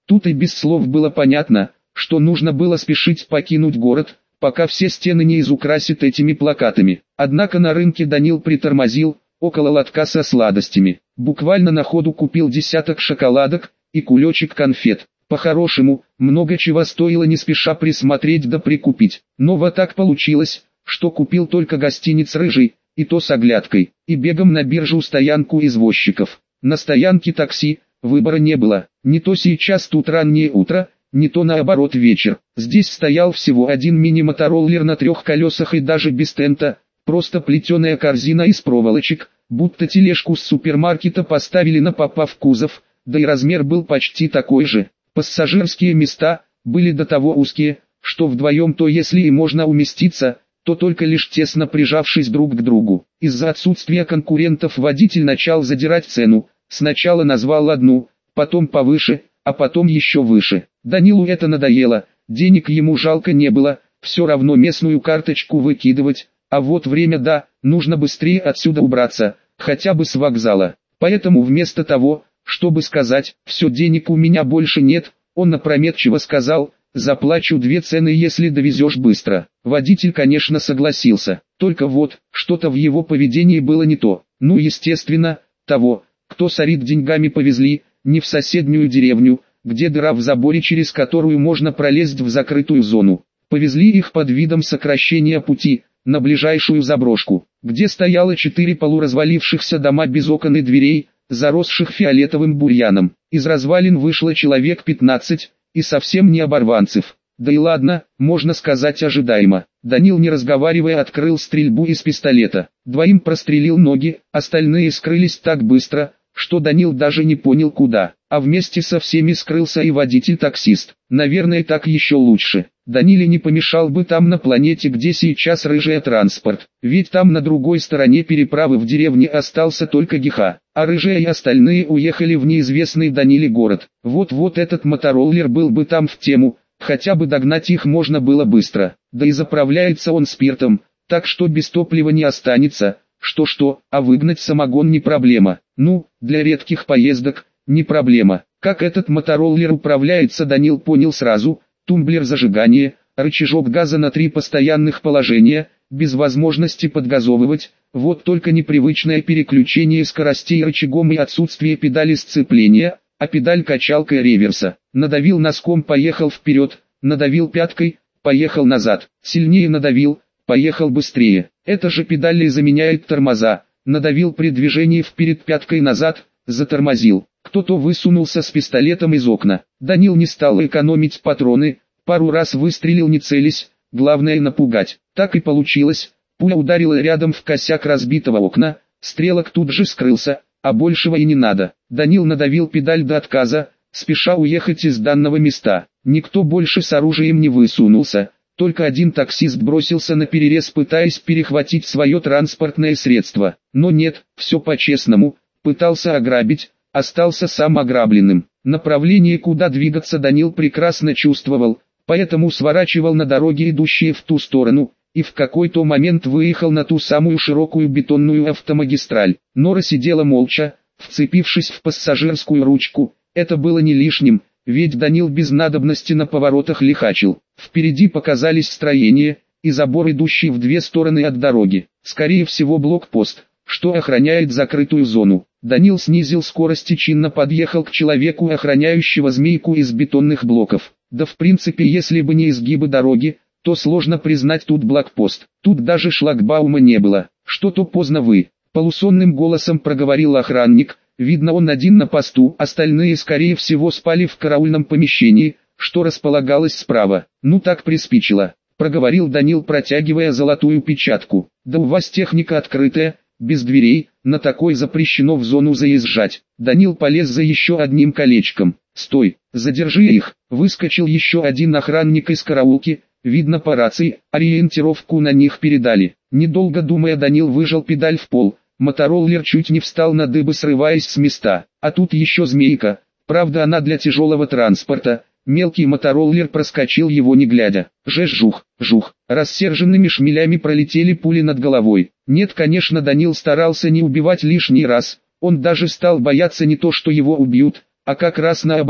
[SPEAKER 1] Тут и без слов было понятно, что нужно было спешить покинуть город, пока все стены не изукрасят этими плакатами. Однако на рынке Данил притормозил, около лотка со сладостями. Буквально на ходу купил десяток шоколадок и кулечек конфет. По-хорошему, много чего стоило не спеша присмотреть да прикупить. Но вот так получилось, что купил только гостиниц «Рыжий», и то с оглядкой, и бегом на биржу стоянку извозчиков. На стоянке такси выбора не было, не то сейчас тут раннее утро, не то наоборот вечер. Здесь стоял всего один мини-мотороллер на трех колесах и даже без тента, просто плетеная корзина из проволочек, будто тележку с супермаркета поставили на попа в кузов, да и размер был почти такой же. Пассажирские места были до того узкие, что вдвоем то если и можно уместиться, то только лишь тесно прижавшись друг к другу. Из-за отсутствия конкурентов водитель начал задирать цену, сначала назвал одну, потом повыше, а потом еще выше. Данилу это надоело, денег ему жалко не было, все равно местную карточку выкидывать, а вот время да, нужно быстрее отсюда убраться, хотя бы с вокзала. Поэтому вместо того, чтобы сказать «все, денег у меня больше нет», он опрометчиво сказал «заплачу две цены, если довезешь быстро». Водитель, конечно, согласился, только вот, что-то в его поведении было не то. Ну естественно, того, кто сорит деньгами, повезли не в соседнюю деревню, где дыра в заборе, через которую можно пролезть в закрытую зону. Повезли их под видом сокращения пути, на ближайшую заброшку, где стояло четыре полуразвалившихся дома без окон и дверей, заросших фиолетовым бурьяном. Из развалин вышло человек пятнадцать, и совсем не оборванцев. Да и ладно, можно сказать ожидаемо. Данил, не разговаривая, открыл стрельбу из пистолета. Двоим прострелил ноги, остальные скрылись так быстро, что Данил даже не понял куда. А вместе со всеми скрылся и водитель-таксист. Наверное, так еще лучше. Даниле не помешал бы там на планете, где сейчас рыжий транспорт. Ведь там на другой стороне переправы в деревне остался только Гиха, а рыжие и остальные уехали в неизвестный Даниле город. Вот-вот этот мотороллер был бы там в тему, хотя бы догнать их можно было быстро. Да и заправляется он спиртом, так что без топлива не останется. Что-что, а выгнать самогон не проблема. Ну, для редких поездок не проблема. Как этот мотороллер управляется, Данил понял сразу. Тумблер зажигания, рычажок газа на три постоянных положения, без возможности подгазовывать, вот только непривычное переключение скоростей рычагом и отсутствие педали сцепления, а педаль качалкой реверса. Надавил носком, поехал вперед, надавил пяткой, поехал назад, сильнее надавил, поехал быстрее. Эта же педаль и заменяет тормоза, надавил при движении вперед пяткой назад, затормозил. Кто-то высунулся с пистолетом из окна. Данил не стал экономить патроны, пару раз выстрелил не целясь, главное напугать. Так и получилось, пуля ударила рядом в косяк разбитого окна, стрелок тут же скрылся, а большего и не надо. Данил надавил педаль до отказа, спеша уехать из данного места. Никто больше с оружием не высунулся, только один таксист бросился на перерез, пытаясь перехватить свое транспортное средство. Но нет, все по-честному, пытался ограбить. Остался сам ограбленным. Направление, куда двигаться, Данил прекрасно чувствовал, поэтому сворачивал на дороги, идущие в ту сторону, и в какой-то момент выехал на ту самую широкую бетонную автомагистраль. Нора сидела молча, вцепившись в пассажирскую ручку. Это было не лишним, ведь Данил без надобности на поворотах лихачил. Впереди показались строения и забор, идущий в две стороны от дороги. Скорее всего, блокпост, что охраняет закрытую зону. Данил снизил скорость и чинно подъехал к человеку, охраняющего змейку из бетонных блоков. Да в принципе, если бы не изгибы дороги, то сложно признать тут блокпост. Тут даже шлагбаума не было. Что-то поздно вы. Полусонным голосом проговорил охранник. Видно, он один на посту, остальные скорее всего спали в караульном помещении, что располагалось справа. Ну так приспичило, проговорил Данил, протягивая золотую печатку. Да у вас техника открытая, без дверей, на такой запрещено в зону заезжать. Данил полез за еще одним колечком. Стой, задержи их. Выскочил еще один охранник из караулки, видно по рации, ориентировку на них передали. Недолго думая, Данил выжал педаль в пол. Мотороллер чуть не встал на дыбы, срываясь с места. А тут еще змейка, правда она для тяжелого транспорта. Мелкий мотороллер проскочил его не глядя. Жеж, жух, жух. Рассерженными шмелями пролетели пули над головой. Нет, конечно, Данил старался не убивать лишний раз. Он даже стал бояться не то, что его убьют, а как раз наоборот,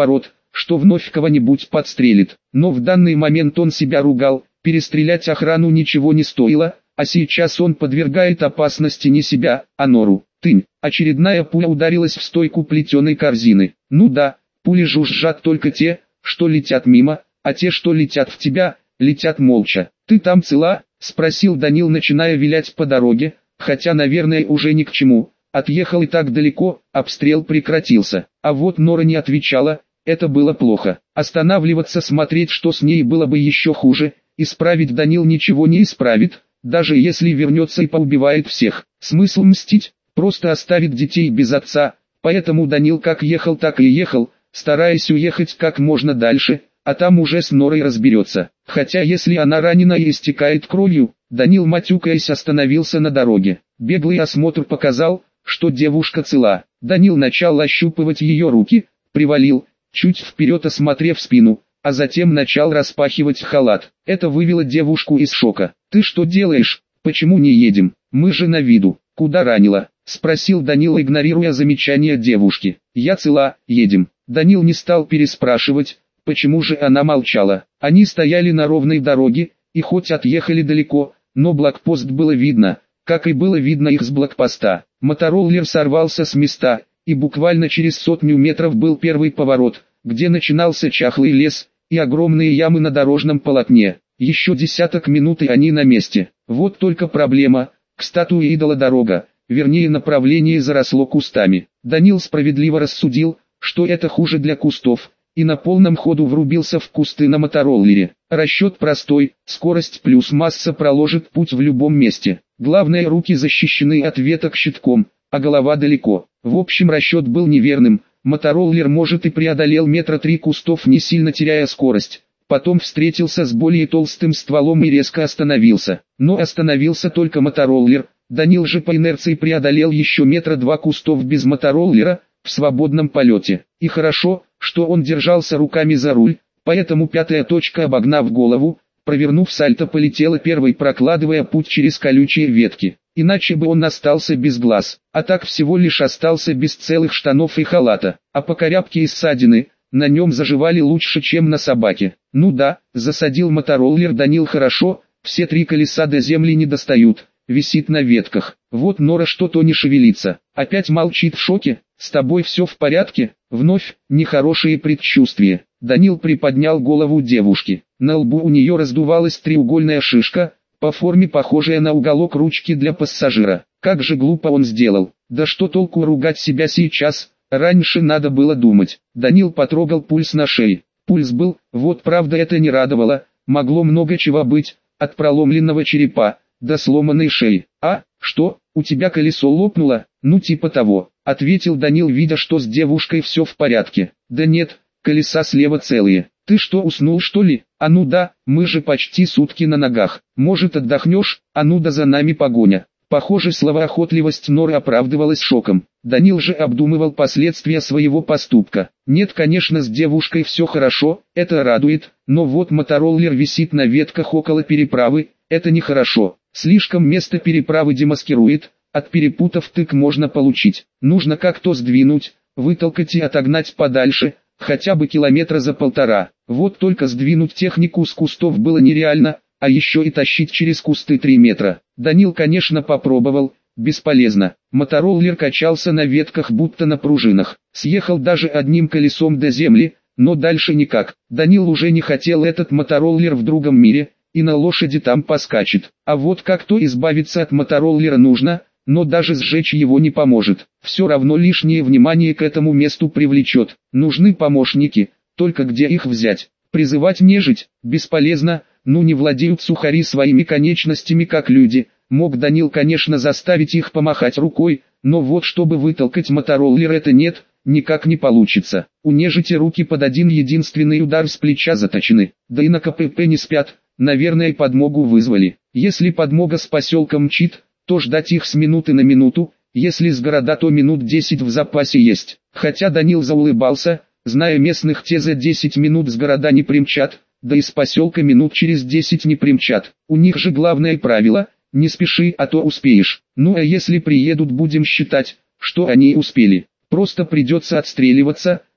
[SPEAKER 1] что вновь кого-нибудь подстрелит. Но в данный момент он себя ругал, перестрелять охрану ничего не стоило, а сейчас он подвергает опасности не себя, а нору. Тынь, очередная пуля ударилась в стойку плетеной корзины. Ну да, пули жужжат только те, что летят мимо, а те, что летят в тебя, летят молча. «Ты там цела?» — спросил Данил, начиная вилять по дороге, хотя, наверное, уже ни к чему. Отъехал и так далеко, обстрел прекратился. А вот Нора не отвечала, это было плохо. Останавливаться, смотреть, что с ней, было бы еще хуже. Исправить Данил ничего не исправит, даже если вернется и поубивает всех. Смысл мстить? Просто оставит детей без отца. Поэтому Данил как ехал, так и ехал, стараясь уехать как можно дальше, а там уже с Норой разберется. Хотя если она ранена и истекает кровью, Данил, матюкаясь, остановился на дороге. Беглый осмотр показал, что девушка цела. Данил начал ощупывать ее руки, привалил, чуть вперед осмотрев спину, а затем начал распахивать халат. Это вывело девушку из шока. «Ты что делаешь? Почему не едем? Мы же на виду. Куда ранила?» — спросил Данил, игнорируя замечание девушки. «Я цела, едем». Данил не стал переспрашивать, почему же она молчала. Они стояли на ровной дороге, и хоть отъехали далеко, но блокпост было видно, как и было видно их с блокпоста. Мотороллер сорвался с места, и буквально через сотню метров был первый поворот, где начинался чахлый лес и огромные ямы на дорожном полотне. Еще десяток минут и они на месте. Вот только проблема, к статуе идола дорога, вернее направление заросло кустами. Данил справедливо рассудил, что это хуже для кустов, и на полном ходу врубился в кусты на мотороллере. Расчет простой, скорость плюс масса проложит путь в любом месте. Главное, руки защищены от веток щитком, а голова далеко. В общем, расчет был неверным. Мотороллер, может, и преодолел метра три кустов, не сильно теряя скорость. Потом встретился с более толстым стволом и резко остановился. Но остановился только мотороллер. Данил же по инерции преодолел еще метра два кустов без мотороллера, в свободном полете. И хорошо, что он держался руками за руль, поэтому пятая точка, обогнав голову, провернув сальто, полетела первой, прокладывая путь через колючие ветки. Иначе бы он остался без глаз, а так всего лишь остался без целых штанов и халата. А по корябке и ссадины, на нем заживали лучше, чем на собаке. Ну да, засадил мотороллер Данил хорошо, все три колеса до земли не достают, висит на ветках. Вот Нора что-то не шевелится, опять молчит в шоке. «С тобой все в порядке?» Вновь нехорошие предчувствия. Данил приподнял голову девушки. На лбу у нее раздувалась треугольная шишка, по форме похожая на уголок ручки для пассажира. Как же глупо он сделал. Да что толку ругать себя сейчас, раньше надо было думать. Данил потрогал пульс на шее. Пульс был, вот правда это не радовало, могло много чего быть, от проломленного черепа до сломанной шеи. «А, что, у тебя колесо лопнуло?» «Ну типа того», — ответил Данил, видя, что с девушкой все в порядке. «Да нет, колеса слева целые. Ты что, уснул что ли?» «А ну да, мы же почти сутки на ногах. Может, отдохнешь? А ну да, за нами погоня». Похоже, словоохотливость Норы оправдывалась шоком. Данил же обдумывал последствия своего поступка. Нет, конечно, с девушкой все хорошо, это радует, но вот мотороллер висит на ветках около переправы, это нехорошо. Слишком место переправы демаскирует, от перепутов тык можно получить. Нужно как-то сдвинуть, вытолкать и отогнать подальше, хотя бы километра за полтора. Вот только сдвинуть технику с кустов было нереально, а еще и тащить через кусты три метра. Данил, конечно, попробовал, бесполезно. Мотороллер качался на ветках, будто на пружинах. Съехал даже одним колесом до земли, но дальше никак. Данил уже не хотел этот мотороллер в другом мире, и на лошади там поскачет. А вот как-то избавиться от мотороллера нужно, но даже сжечь его не поможет. Все равно лишнее внимание к этому месту привлечет. Нужны помощники, только где их взять? Призывать нежить? Бесполезно, ну не владеют сухари своими конечностями как люди. Мог Данил, конечно, заставить их помахать рукой, но вот чтобы вытолкать мотороллер, это нет, никак не получится. У нежити руки под один единственный удар с плеча заточены, да и на КПП не спят, наверное, подмогу вызвали. Если подмога с поселка мчит, то ждать их с минуты на минуту, если с города, то минут десять в запасе есть. Хотя Данил заулыбался, зная местных, те за десять минут с города не примчат, да и с поселка минут через десять не примчат. У них же главное правило – не спеши, а то успеешь. Ну а если приедут, будем считать, что они успели. Просто придется отстреливаться,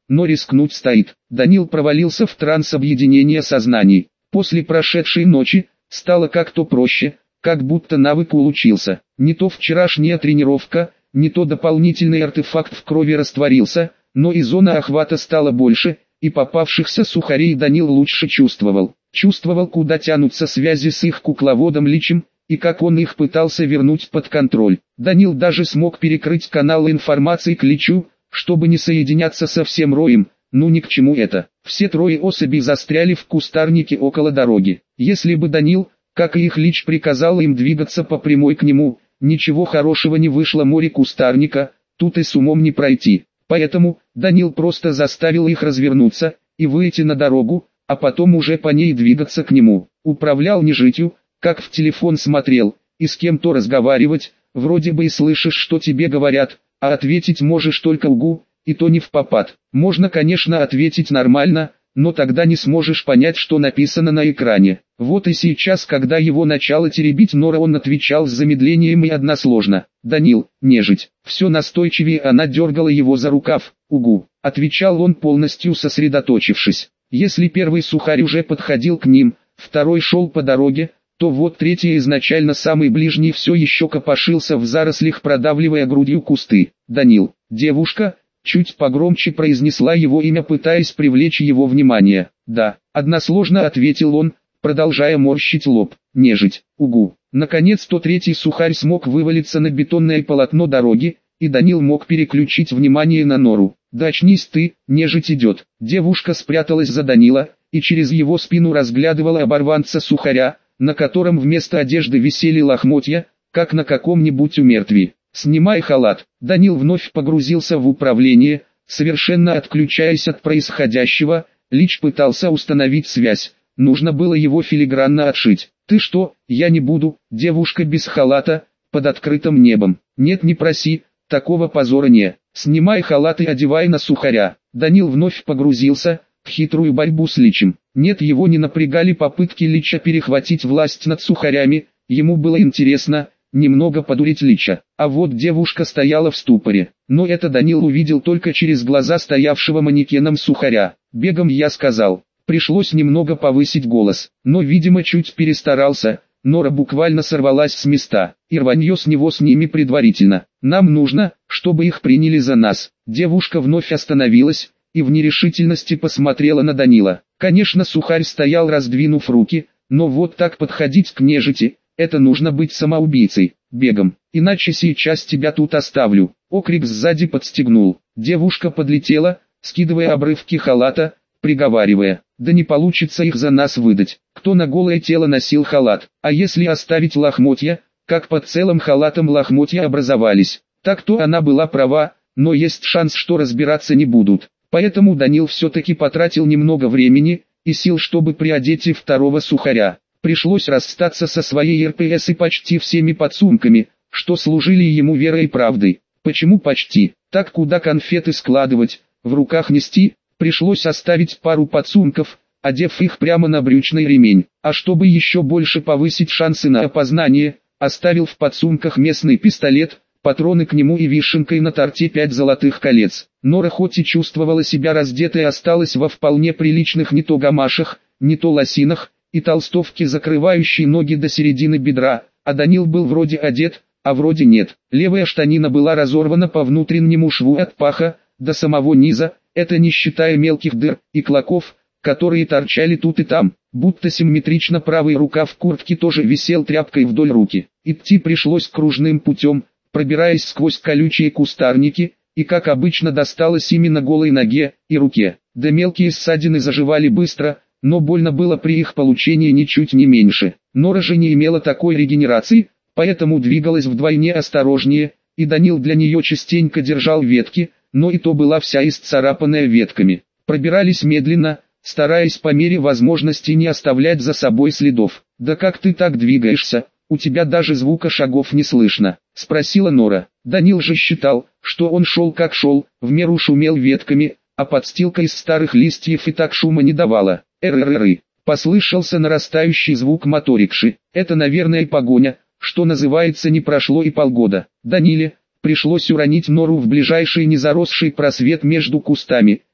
[SPEAKER 1] но рискнуть стоит. Данил провалился в транс объединения сознаний. После прошедшей ночи стало как-то проще, как будто навык улучшился. Не то вчерашняя тренировка, не то дополнительный артефакт в крови растворился, но и зона охвата стала больше, и попавшихся сухарей Данил лучше чувствовал. Чувствовал, куда тянутся связи с их кукловодом Личем, и как он их пытался вернуть под контроль. Данил даже смог перекрыть канал информации к Личу, чтобы не соединяться со всем роем, ну ни к чему это. Все трое особей застряли в кустарнике около дороги. Если бы Данил, как и их Лич, приказал им двигаться по прямой к нему, ничего хорошего не вышло, море кустарника, тут и с умом не пройти. Поэтому Данил просто заставил их развернуться и выйти на дорогу, а потом уже по ней двигаться к нему. Управлял нежитью, как в телефон смотрел, и с кем-то разговаривать, вроде бы и слышишь, что тебе говорят, а ответить можешь только угу, и то не впопад. Можно, конечно, ответить нормально, но тогда не сможешь понять, что написано на экране. Вот и сейчас, когда его начало теребить нора, он отвечал с замедлением и односложно. «Данил, нежить». Все настойчивее она дергала его за рукав. «Угу», — отвечал он, полностью сосредоточившись. Если первый сухарь уже подходил к ним, второй шел по дороге, то вот третий, изначально самый ближний, все еще копошился в зарослях, продавливая грудью кусты. «Данил, девушка», чуть погромче произнесла его имя, пытаясь привлечь его внимание. «Да», — односложно ответил он, продолжая морщить лоб. «Нежить, угу». Наконец-то третий сухарь смог вывалиться на бетонное полотно дороги, и Данил мог переключить внимание на нору. «Да очнись ты, нежить идет». Девушка спряталась за Данила, и через его спину разглядывала оборванца сухаря, на котором вместо одежды висели лохмотья, как на каком-нибудь умертвии. «Снимай халат». Данил вновь погрузился в управление, совершенно отключаясь от происходящего. Лич пытался установить связь, нужно было его филигранно отшить. «Ты что, я не буду, девушка без халата, под открытым небом». «Нет, не проси, такого позора не. Снимай халат и одевай на сухаря». Данил вновь погрузился в хитрую борьбу с Личем. Нет, его не напрягали попытки Лича перехватить власть над сухарями, ему было интересно немного подурить Лича. А вот девушка стояла в ступоре. Но это Данил увидел только через глаза стоявшего манекеном сухаря. «Бегом», я сказал. Пришлось немного повысить голос, но, видимо, чуть перестарался. Нора буквально сорвалась с места, и рванье с него с ними предварительно. «Нам нужно, чтобы их приняли за нас». Девушка вновь остановилась и в нерешительности посмотрела на Данила. Конечно, сухарь стоял, раздвинув руки, но вот так подходить к нежити — это нужно быть самоубийцей. «Бегом, иначе сейчас тебя тут оставлю». Окрик сзади подстегнул. Девушка подлетела, скидывая обрывки халата, приговаривая: «Да не получится их за нас выдать. Кто на голое тело носил халат? А если оставить лохмотья, как под целым халатом лохмотья образовались? Так-то она была права, но есть шанс, что разбираться не будут». Поэтому Данил все-таки потратил немного времени и сил, чтобы приодеть и второго сухаря. Пришлось расстаться со своей эр пэ эс и почти всеми подсумками, что служили ему верой и правдой. Почему почти? Так куда конфеты складывать, в руках нести? Пришлось оставить пару подсумков, одев их прямо на брючный ремень. А чтобы еще больше повысить шансы на опознание, оставил в подсумках местный пистолет, патроны к нему и вишенкой на торте пять золотых колец. Нора хоть и чувствовала себя раздетой, осталась во вполне приличных не то гамашах, не то лосинах, и толстовке, закрывающей ноги до середины бедра, а Данил был вроде одет, а вроде нет. Левая штанина была разорвана по внутреннему шву от паха до самого низа, это не считая мелких дыр и клоков, которые торчали тут и там, будто симметрично. Правый рукав куртки тоже висел тряпкой вдоль руки. Идти пришлось кружным путем, пробираясь сквозь колючие кустарники, и как обычно досталось именно голой ноге и руке. Да мелкие ссадины заживали быстро, но больно было при их получении ничуть не меньше. Нора же не имела такой регенерации, поэтому двигалась вдвойне осторожнее, и Данил для нее частенько держал ветки, но и то была вся исцарапанная ветками. Пробирались медленно, стараясь по мере возможности не оставлять за собой следов. «Да как ты так двигаешься? У тебя даже звука шагов не слышно», — спросила Нора. Данил же считал, что он шел как шел, в меру шумел ветками, а подстилка из старых листьев и так шума не давала. «Эр-эр-эр-ы», послышался нарастающий звук моторикши. Это, наверное, погоня, что называется, не прошло и полгода. Даниле пришлось уронить Нору в ближайший незаросший просвет между кустами,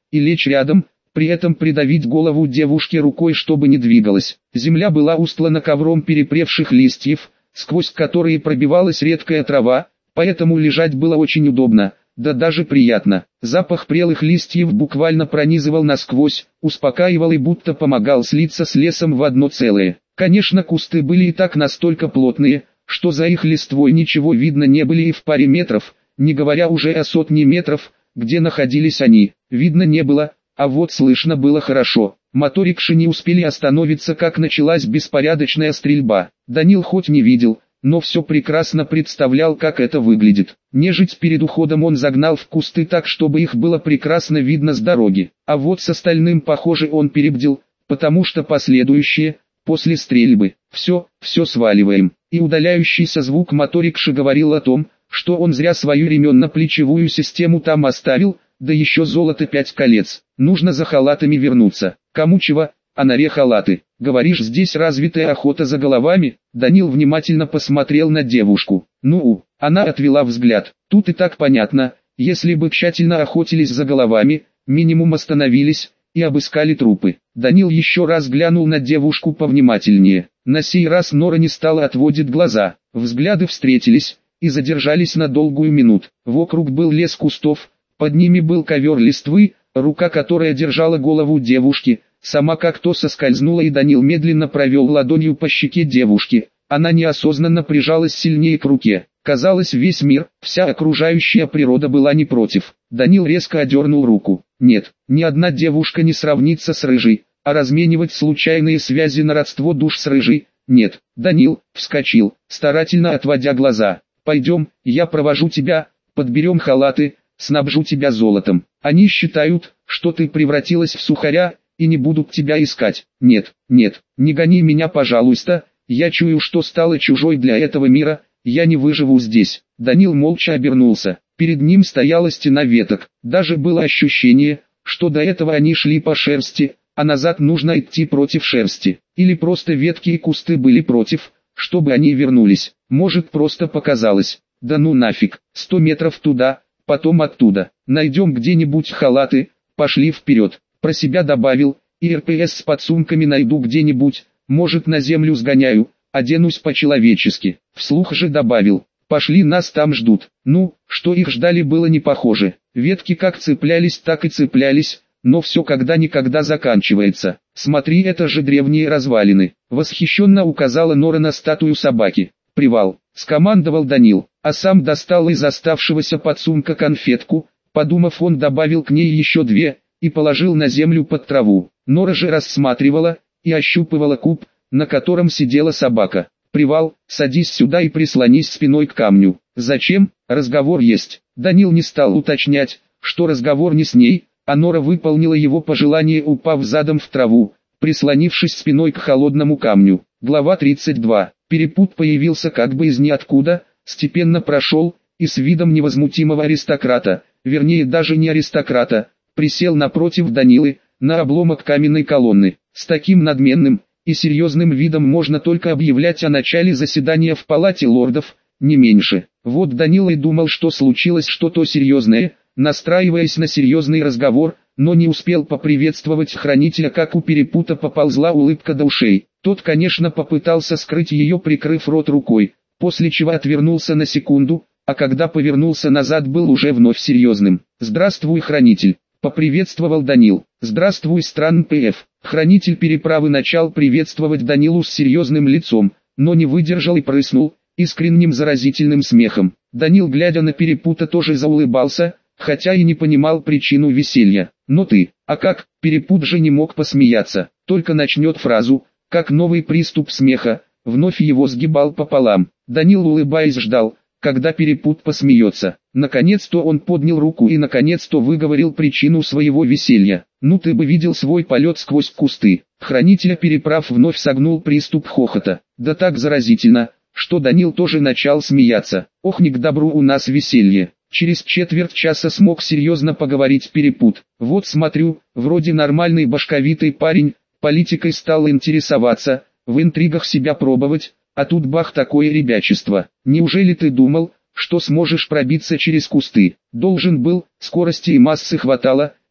[SPEAKER 1] и лечь рядом, при этом придавить голову девушки рукой, чтобы не двигалась. Земля была устлана ковром перепревших листьев, сквозь которые пробивалась редкая трава, поэтому лежать было очень удобно, да даже приятно. Запах прелых листьев буквально пронизывал насквозь, успокаивал и будто помогал слиться с лесом в одно целое. Конечно, кусты были и так настолько плотные, что за их листвой ничего видно не было и в паре метров, не говоря уже о сотне метров, где находились они, видно не было, а вот слышно было хорошо. Моторикши не успели остановиться, как началась беспорядочная стрельба. Данил хоть не видел, но все прекрасно представлял, как это выглядит. Нежить перед уходом он загнал в кусты так, чтобы их было прекрасно видно с дороги. А вот с остальным, похоже, он перебдел, потому что последующее, после стрельбы, все, все сваливаем. И удаляющийся звук моторикши говорил о том, что он зря свою ременно-плечевую систему там оставил, да еще золото пять колец. Нужно за халатами вернуться. Кому чего, а норе халаты. Говоришь, здесь развитая охота за головами? Данил внимательно посмотрел на девушку. Ну, она отвела взгляд. Тут и так понятно, если бы тщательно охотились за головами, минимум остановились и обыскали трупы. Данил еще раз глянул на девушку повнимательнее. На сей раз Нора не стала отводить глаза. Взгляды встретились и задержались на долгую минут. Вокруг был лес кустов, под ними был ковер листвы, рука, которая держала голову девушки, сама как-то соскользнула, и Данил медленно провел ладонью по щеке девушки. Она неосознанно прижалась сильнее к руке. Казалось, весь мир, вся окружающая природа была не против. Данил резко одернул руку. Нет, ни одна девушка не сравнится с Рыжей, а разменивать случайные связи на родство душ с Рыжей – нет. Данил вскочил, старательно отводя глаза. «Пойдем, я провожу тебя, подберем халаты, снабжу тебя золотом. Они считают, что ты превратилась в сухаря, и не будут тебя искать. Нет, нет, не гони меня, пожалуйста, я чую, что стала чужой для этого мира, я не выживу здесь». Данил молча обернулся. Перед ним стояла стена веток. Даже было ощущение, что до этого они шли по шерсти, а назад нужно идти против шерсти. Или просто ветки и кусты были против, чтобы они вернулись. Может, просто показалось. Да ну нафиг, сто метров туда, потом оттуда. Найдем где-нибудь халаты, пошли вперед. Про себя добавил, и РПС с подсумками найду где-нибудь, может, на землю сгоняю, оденусь по-человечески. Вслух же добавил, пошли, нас там ждут. Ну, что их ждали, было не похоже. Ветки как цеплялись, так и цеплялись, но все когда-никогда заканчивается. Смотри, это же древние развалины. Восхищенно указала Нора на статую собаки. Привал, скомандовал Данил, а сам достал из оставшегося подсумка конфетку. Подумав, он добавил к ней еще две и положил на землю под траву. Нора же рассматривала и ощупывала куб, на котором сидела собака. Привал, садись сюда и прислонись спиной к камню. Зачем? Разговор есть. Данил не стал уточнять, что разговор не с ней, а Нора выполнила его пожелание, упав задом в траву, прислонившись спиной к холодному камню. Глава тридцать два. Перепут появился как бы из ниоткуда, степенно прошел, и с видом невозмутимого аристократа, вернее даже не аристократа, присел напротив Данилы, на обломок каменной колонны. С таким надменным и серьезным видом можно только объявлять о начале заседания в палате лордов, не меньше. Вот Данила и думал, что случилось что-то серьезное, настраиваясь на серьезный разговор, но не успел поприветствовать хранителя, как у Перепута поползла улыбка до ушей. Тот, конечно, попытался скрыть ее, прикрыв рот рукой, после чего отвернулся на секунду, а когда повернулся назад, был уже вновь серьезным. «Здравствуй, хранитель», — поприветствовал Данил. «Здравствуй, стран ПФ». Хранитель переправы начал приветствовать Данилу с серьезным лицом, но не выдержал и прыснул, искренним заразительным смехом. Данил, глядя на Перепута, тоже заулыбался, хотя и не понимал причину веселья. «Но ты, а как?» Перепут же не мог посмеяться, только начнет фразу, как новый приступ смеха, вновь его сгибал пополам. Данил, улыбаясь, ждал, когда Перепут посмеется. Наконец-то он поднял руку и наконец-то выговорил причину своего веселья. «Ну ты бы видел свой полет сквозь кусты». Хранителя переправ вновь согнул приступ хохота. Да так заразительно, что Данил тоже начал смеяться. «Ох, не к добру у нас веселье». Через четверть часа смог серьезно поговорить Перепут. «Вот смотрю, вроде нормальный башковитый парень, политикой стал интересоваться, в интригах себя пробовать, а тут бах, такое ребячество. Неужели ты думал, что сможешь пробиться через кусты? Должен был, скорости и массы хватало,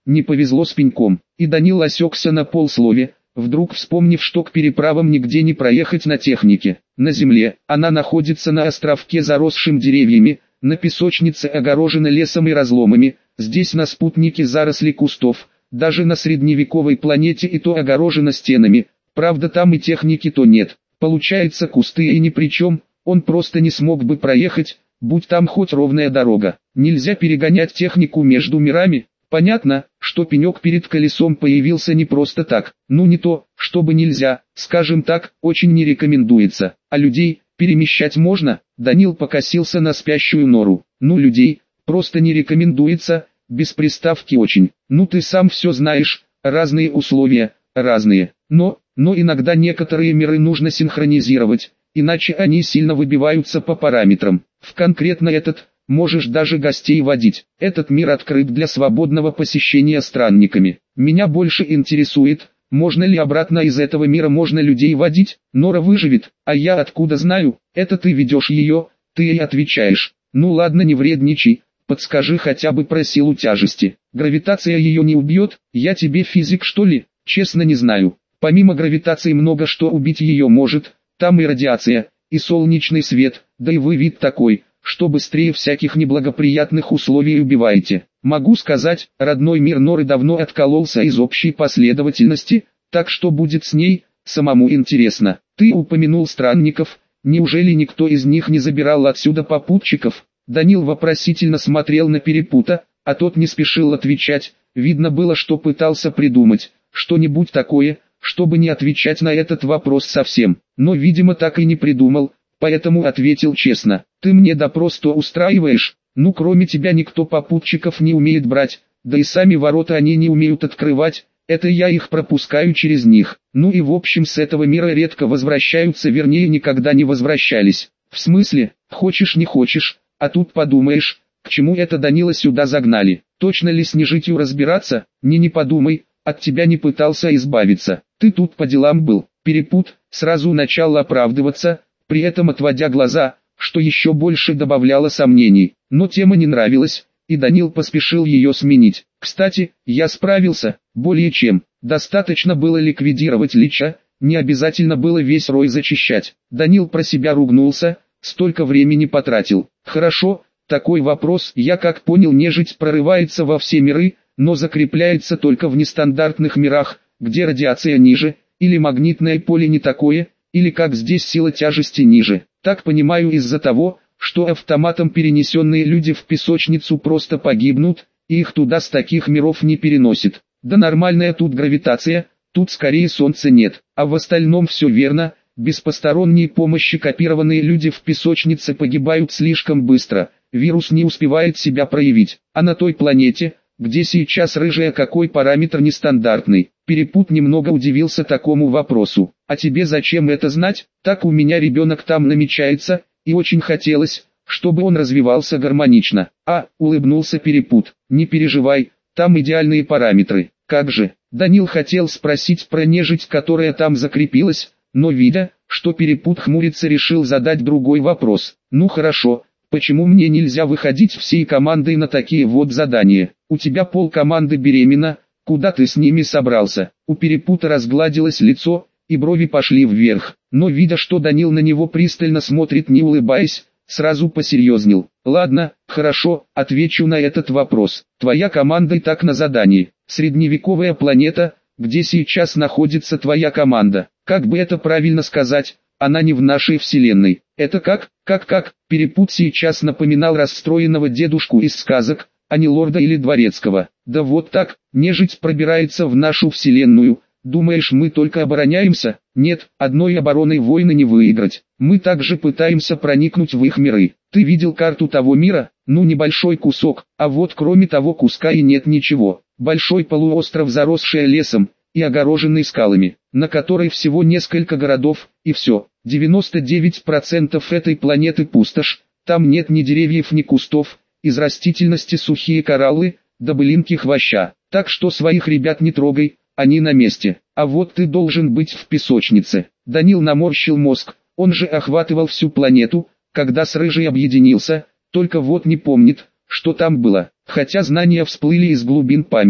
[SPEAKER 1] не повезло с пеньком. И Данил осекся на полслове, вдруг вспомнив, что к переправам нигде не проехать на технике. На земле, она находится на островке, заросшим деревьями, на песочнице огорожена лесом и разломами, здесь на спутнике заросли кустов, даже на средневековой планете и то огорожена стенами, правда там и техники то нет. Получается, кусты и ни при чем, он просто не смог бы проехать, будь там хоть ровная дорога. Нельзя перегонять технику между мирами. Понятно, что пенек перед колесом появился не просто так. Ну не то, чтобы нельзя, скажем так, очень не рекомендуется. А людей перемещать можно? Данил покосился на спящую нору. Ну людей просто не рекомендуется, без приставки очень. Ну ты сам все знаешь, разные условия, разные. Но, но иногда некоторые миры нужно синхронизировать, иначе они сильно выбиваются по параметрам. В конкретно этот, можешь даже гостей водить. Этот мир открыт для свободного посещения странниками. Меня больше интересует, можно ли обратно из этого мира можно людей водить. Нора выживет, а я откуда знаю? Это ты ведешь ее, ты и отвечаешь. Ну ладно, не вредничай, подскажи хотя бы про силу тяжести. Гравитация ее не убьет? Я тебе физик что ли? Честно не знаю. Помимо гравитации много что убить ее может. Там и радиация, и солнечный свет, да и вы вид такой, что быстрее всяких неблагоприятных условий убиваете. Могу сказать, родной мир Норы давно откололся из общей последовательности, так что будет с ней, самому интересно. Ты упомянул странников, неужели никто из них не забирал отсюда попутчиков? Данил вопросительно смотрел на Перепута, а тот не спешил отвечать, видно было, что пытался придумать что-нибудь такое, чтобы не отвечать на этот вопрос совсем, но видимо так и не придумал, поэтому ответил честно. Ты мне допрос-то устраиваешь? Ну кроме тебя никто попутчиков не умеет брать, да и сами ворота они не умеют открывать, это я их пропускаю через них. Ну и в общем с этого мира редко возвращаются, вернее никогда не возвращались. В смысле, хочешь не хочешь, а тут подумаешь, к чему это Данила сюда загнали? Точно ли с нежитью разбираться? Не не подумай, от тебя не пытался избавиться. Ты тут по делам был. Перепут сразу начал оправдываться, при этом отводя глаза, что еще больше добавляло сомнений. Но тема не нравилась, и Данил поспешил ее сменить. Кстати, я справился, более чем. Достаточно было ликвидировать Лича, не обязательно было весь рой зачищать. Данил про себя ругнулся, столько времени потратил. Хорошо, такой вопрос, я как понял, нежить прорывается во все миры, но закрепляется только в нестандартных мирах, где радиация ниже, или магнитное поле не такое, или как здесь сила тяжести ниже. Так понимаю, из-за того, что автоматом перенесенные люди в песочницу просто погибнут, и их туда с таких миров не переносит. Да нормальная тут гравитация, тут скорее солнца нет, а в остальном все верно, без посторонней помощи копированные люди в песочнице погибают слишком быстро, вирус не успевает себя проявить, а на той планете, где сейчас рыжая, какой параметр нестандартный. Перепут немного удивился такому вопросу. А тебе зачем это знать? Так у меня ребенок там намечается, и очень хотелось, чтобы он развивался гармонично. А, улыбнулся Перепут, не переживай, там идеальные параметры. Как же? Данил хотел спросить про нежить, которая там закрепилась, но видя, что Перепут хмурится, решил задать другой вопрос. Ну хорошо, почему мне нельзя выходить всей командой на такие вот задания? У тебя пол команды беременна, куда ты с ними собрался? У Перепута разгладилось лицо, и брови пошли вверх, но видя, что Данил на него пристально смотрит, не улыбаясь, сразу посерьезнел. Ладно, хорошо, отвечу на этот вопрос. Твоя команда и так на задании. Средневековая планета, где сейчас находится твоя команда. Как бы это правильно сказать, она не в нашей вселенной. Это как? Как-как? Перепут сейчас напоминал расстроенного дедушку из сказок, а не лорда или дворецкого. Да вот так, нежить пробирается в нашу вселенную. Думаешь, мы только обороняемся? Нет, одной обороной войны не выиграть. Мы также пытаемся проникнуть в их миры. Ты видел карту того мира? Ну небольшой кусок, а вот кроме того куска и нет ничего. Большой полуостров, заросший лесом и огороженный скалами, на которой всего несколько городов, и все. девяносто девять процентов этой планеты пустошь, там нет ни деревьев, ни кустов, из растительности сухие кораллы, да былинки хвоща. Так что своих ребят не трогай, они на месте. А вот ты должен быть в песочнице. Данил наморщил мозг, он же охватывал всю планету, когда с Рыжей объединился, только вот не помнит, что там было. Хотя знания всплыли из глубин памяти.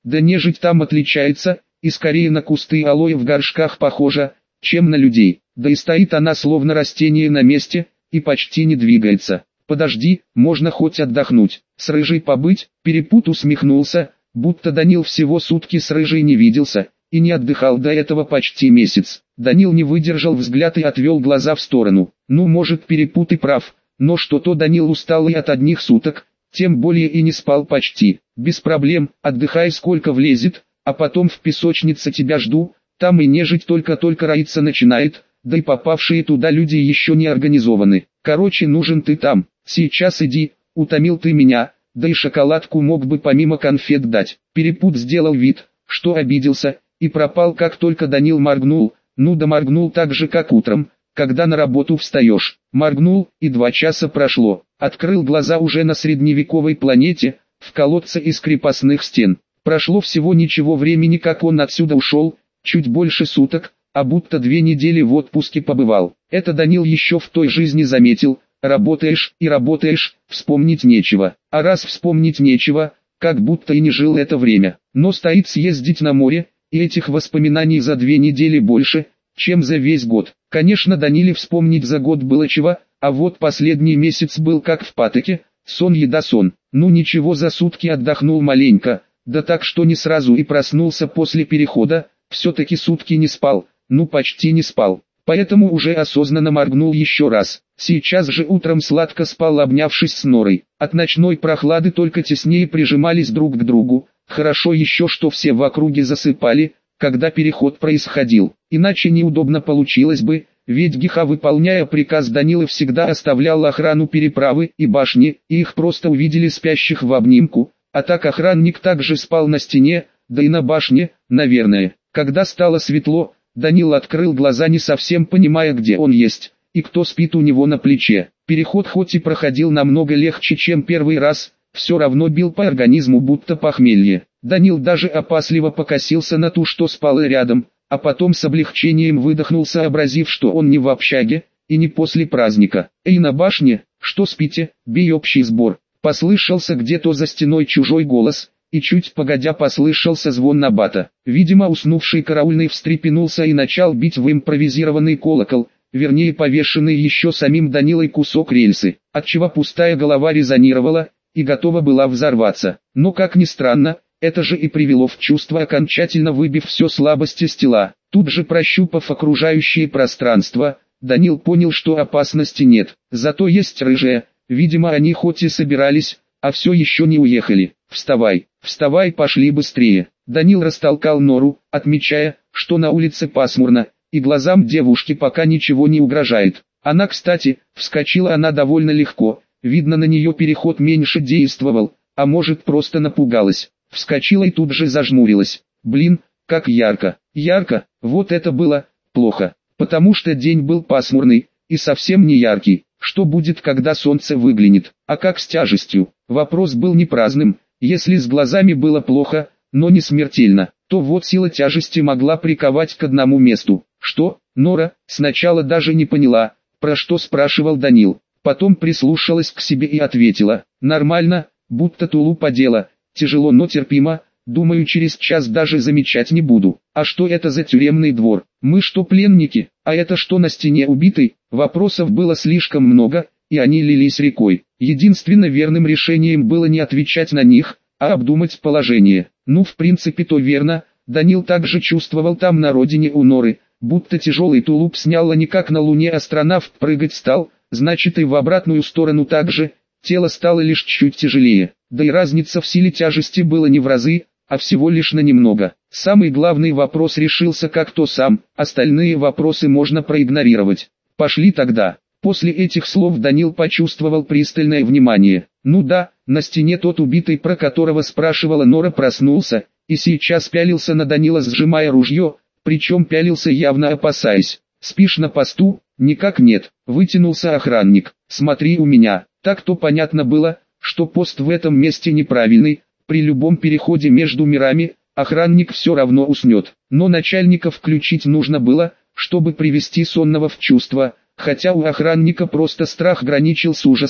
[SPEAKER 1] Да нежить там отличается, и скорее на кусты алоэ в горшках похожа, чем на людей. Да и стоит она словно растение на месте, и почти не двигается. Подожди, можно хоть отдохнуть. С Рыжей побыть? Перепут усмехнулся, будто Данил всего сутки с Рыжей не виделся, и не отдыхал до этого почти месяц. Данил не выдержал взгляд и отвел глаза в сторону. Ну, может, Перепут и прав, но что-то Данил устал и от одних суток, тем более и не спал почти. Без проблем, отдыхай сколько влезет, а потом в песочнице тебя жду, там и нежить только-только роиться начинает, да и попавшие туда люди еще не организованы. Короче, нужен ты там, сейчас иди, утомил ты меня, да и шоколадку мог бы помимо конфет дать. Перепут сделал вид, что обиделся, и пропал как только Данил моргнул, ну да моргнул так же как утром, когда на работу встаешь. Моргнул, и два часа прошло. Открыл глаза уже на средневековой планете, в колодце из крепостных стен. Прошло всего ничего времени, как он отсюда ушел, чуть больше суток, а будто две недели в отпуске побывал. Это Данил еще в той жизни заметил. Работаешь и работаешь, вспомнить нечего. А раз вспомнить нечего, как будто и не жил это время. Но стоит съездить на море, и этих воспоминаний за две недели больше, чем за весь год. Конечно, Даниле вспомнить за год было чего, а вот последний месяц был как в патоке, сон еда сон. Ну ничего, за сутки отдохнул маленько, да так что не сразу и проснулся после перехода, все-таки сутки не спал, ну почти не спал. Поэтому уже осознанно моргнул еще раз. Сейчас же утром сладко спал, обнявшись с Норой. От ночной прохлады только теснее прижимались друг к другу. Хорошо еще, что все в округе засыпали, когда переход происходил. Иначе неудобно получилось бы, ведь Гиха, выполняя приказ Данилы, всегда оставлял охрану переправы и башни, и их просто увидели спящих в обнимку. А так охранник также спал на стене, да и на башне, наверное. Когда стало светло, Данил открыл глаза, не совсем понимая, где он есть, и кто спит у него на плече. Переход хоть и проходил намного легче, чем первый раз, все равно бил по организму будто похмелье. Данил даже опасливо покосился на ту, что спала рядом, а потом с облегчением выдохнул, сообразив, что он не в общаге, и не после праздника. «Эй, на башне, что спите, бей общий сбор!» Послышался где-то за стеной чужой голос, и чуть погодя послышался звон набата. Видимо, уснувший караульный встрепенулся и начал бить в импровизированный колокол, вернее повешенный еще самим Данилой кусок рельсы, отчего пустая голова резонировала и готова была взорваться. Но как ни странно, это же и привело в чувство, окончательно выбив все слабости с тела. Тут же, прощупав окружающее пространство, Данил понял, что опасности нет. Зато есть Рыжая, видимо они хоть и собирались, а все еще не уехали. «Вставай, вставай, пошли быстрее!» Данил растолкал Нору, отмечая, что на улице пасмурно, и глазам девушки пока ничего не угрожает. Она, кстати, вскочила она довольно легко, видно, на нее переход меньше действовал, а может просто напугалась. Вскочила и тут же зажмурилась. Блин, как ярко, ярко, вот это было плохо, потому что день был пасмурный и совсем не яркий. Что будет, когда солнце выглянет, а как с тяжестью? Вопрос был не праздным. Если с глазами было плохо, но не смертельно, то вот сила тяжести могла приковать к одному месту. Что? Нора сначала даже не поняла, про что спрашивал Данил. Потом прислушалась к себе и ответила: «Нормально, будто тулуп одела, тяжело, но терпимо, думаю, через час даже замечать не буду». «А что это за тюремный двор? Мы что, пленники? А это что, на стене убитый?» Вопросов было слишком много, и они лились рекой. Единственно верным решением было не отвечать на них, а обдумать положение. Ну, в принципе, то верно. Данил также чувствовал там на родине у Норы, будто тяжелый тулуп снял, а не как на Луне астронавт прыгать стал, значит и в обратную сторону также, тело стало лишь чуть тяжелее. Да и разница в силе тяжести была не в разы, а всего лишь на немного. Самый главный вопрос решился как-то сам, остальные вопросы можно проигнорировать. «Пошли тогда». После этих слов Данил почувствовал пристальное внимание. Ну да, на стене тот убитый, про которого спрашивала Нора, проснулся, и сейчас пялился на Данила, сжимая ружье, причем пялился явно опасаясь. «Спишь на посту?» «Никак нет», — вытянулся охранник. «Смотри у меня». Так-то понятно было, что пост в этом месте неправильный, при любом переходе между мирами, охранник все равно уснет. Но начальника включить нужно было, чтобы привести сонного в чувство. Хотя у охранника просто страх граничил с ужасом,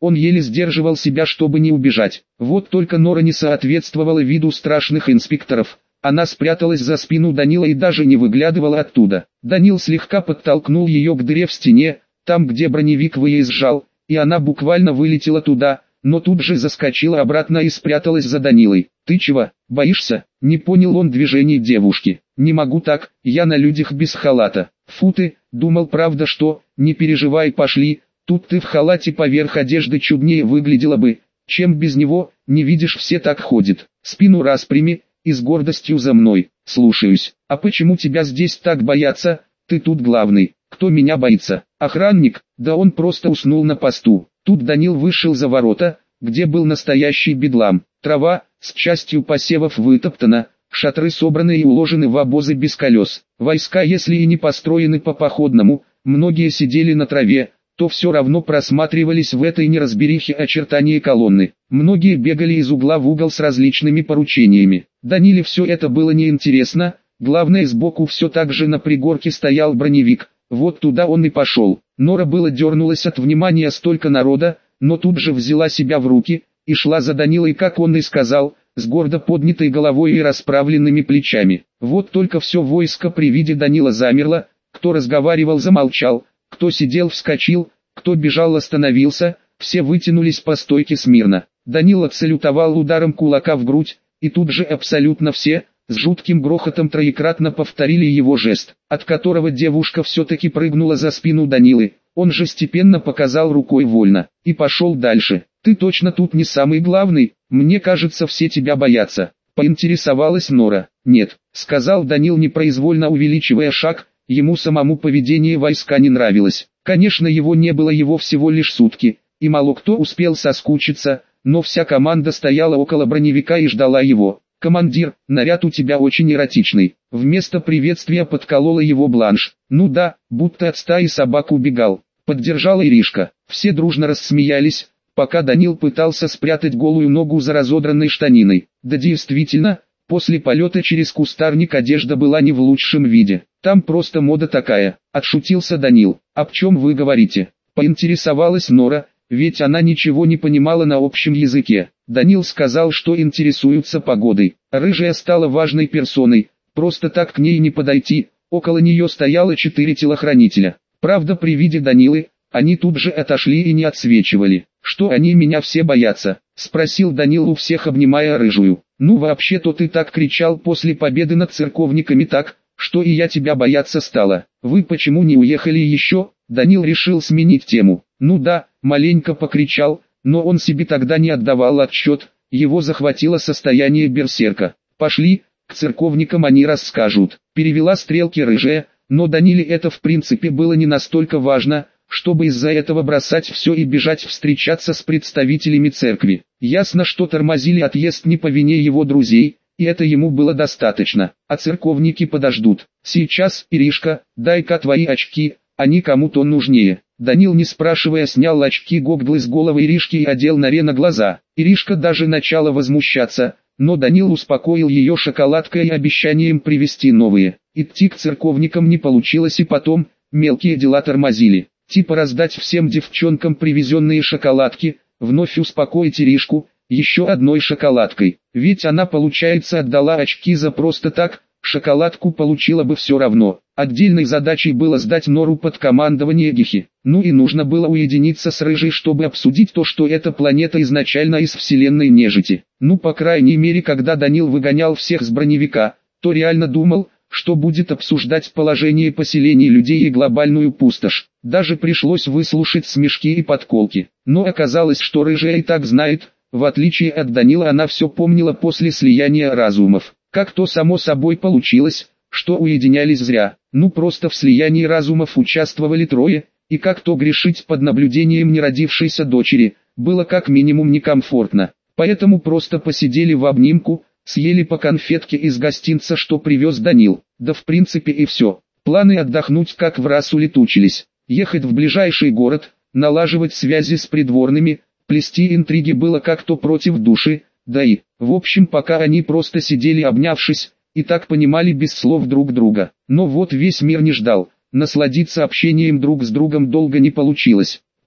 [SPEAKER 1] Он еле сдерживал себя, чтобы не убежать. Вот только Нора не соответствовала виду страшных инспекторов. Она спряталась за спину Данила и даже не выглядывала оттуда. Данил слегка подтолкнул ее к дыре в стене, там где броневик выезжал, и она буквально вылетела туда, но тут же заскочила обратно и спряталась за Данилой. «Ты чего, боишься?» — не понял он движений девушки. «Не могу так, я на людях без халата». «Фу ты, думал правда что, не переживай, пошли, тут ты в халате поверх одежды чуднее выглядела бы, чем без него, не видишь, все так ходят. Спину распрями, и с гордостью за мной». «Слушаюсь. А почему тебя здесь так боятся? Ты тут главный». «Кто меня боится? Охранник? Да он просто уснул на посту». Тут Данил вышел за ворота, где был настоящий бедлам. Трава, с частью посевов вытоптана, шатры собраны и уложены в обозы без колес. Войска, если и не построены по походному, многие сидели на траве, то все равно просматривались в этой неразберихе очертания колонны. Многие бегали из угла в угол с различными поручениями. Даниле все это было неинтересно, главное, сбоку все так же на пригорке стоял броневик. Вот туда он и пошел. Нора было дернулась от внимания столько народа, но тут же взяла себя в руки, и шла за Данилой, как он и сказал, с гордо поднятой головой и расправленными плечами. Вот только все войско при виде Данила замерло, кто разговаривал замолчал, кто сидел вскочил, кто бежал остановился, все вытянулись по стойке смирно. Данил отсалютовал ударом кулака в грудь, и тут же абсолютно все, с жутким грохотом троекратно повторили его жест, от которого девушка все-таки прыгнула за спину Данилы. Он же степенно показал рукой вольно, и пошел дальше. «Ты точно тут не самый главный, мне кажется, все тебя боятся», — поинтересовалась Нора. «Нет», — сказал Данил, непроизвольно увеличивая шаг, ему самому поведение войска не нравилось. Конечно, его не было его всего лишь сутки, и мало кто успел соскучиться, но вся команда стояла около броневика и ждала его. «Командир, наряд у тебя очень эротичный», — вместо приветствия подколола его Бланш. «Ну да, будто от стаи собак убегал», — поддержала Иришка. Все дружно рассмеялись, пока Данил пытался спрятать голую ногу за разодранной штаниной. Да действительно, после полета через кустарник одежда была не в лучшем виде. «Там просто мода такая», — отшутился Данил. «Об чем вы говорите?» — поинтересовалась Нора, ведь она ничего не понимала на общем языке. Данил сказал, что интересуется погодой. Рыжая стала важной персоной, просто так к ней не подойти, около нее стояло четыре телохранителя. Правда, при виде Данилы, они тут же отошли и не отсвечивали. «Что они меня все боятся?» — спросил Данил у всех, обнимая рыжую. «Ну вообще-то ты так кричал после победы над церковниками так, что и я тебя бояться стала. Вы почему не уехали еще?» Данил решил сменить тему. «Ну да, маленько покричал, но он себе тогда не отдавал отчет, его захватило состояние берсерка. Пошли, к церковникам они расскажут». Перевела стрелки рыжая, но Даниле это в принципе было не настолько важно, чтобы из-за этого бросать все и бежать встречаться с представителями церкви. Ясно, что тормозили отъезд не по вине его друзей, и это ему было достаточно, а церковники подождут. «Сейчас, Иришка, дай-ка твои очки, они кому-то нужнее». Данил, не спрашивая, снял очки-гоглы с головы Иришки и одел Норе на глаза. Иришка даже начала возмущаться, но Данил успокоил ее шоколадкой и обещанием привезти новые. Идти к церковникам не получилось, и потом, мелкие дела тормозили. Типа раздать всем девчонкам привезенные шоколадки, вновь успокоить Иришку, еще одной шоколадкой. Ведь она, получается, отдала очки за просто так, шоколадку получила бы все равно. Отдельной задачей было сдать Нору под командование Гихи. Ну и нужно было уединиться с Рыжей, чтобы обсудить то, что эта планета изначально из вселенной нежити. Ну, по крайней мере, когда Данил выгонял всех с броневика, то реально думал, что будет обсуждать положение поселений людей и глобальную пустошь. Даже пришлось выслушать смешки и подколки. Но оказалось, что Рыжая и так знает, в отличие от Данила, она все помнила после слияния разумов. Как то само собой получилось, что уединялись зря. Ну просто в слиянии разумов участвовали трое, и как то грешить под наблюдением неродившейся дочери, было как минимум некомфортно. Поэтому просто посидели в обнимку, съели по конфетке из гостинца, что привез Данил. Да в принципе и все. Планы отдохнуть как в раз улетучились. Ехать в ближайший город, налаживать связи с придворными, плести интриги было как-то против души, да и, в общем, пока они просто сидели обнявшись, и так понимали без слов друг друга. Но вот весь мир не ждал, насладиться общением друг с другом долго не получилось.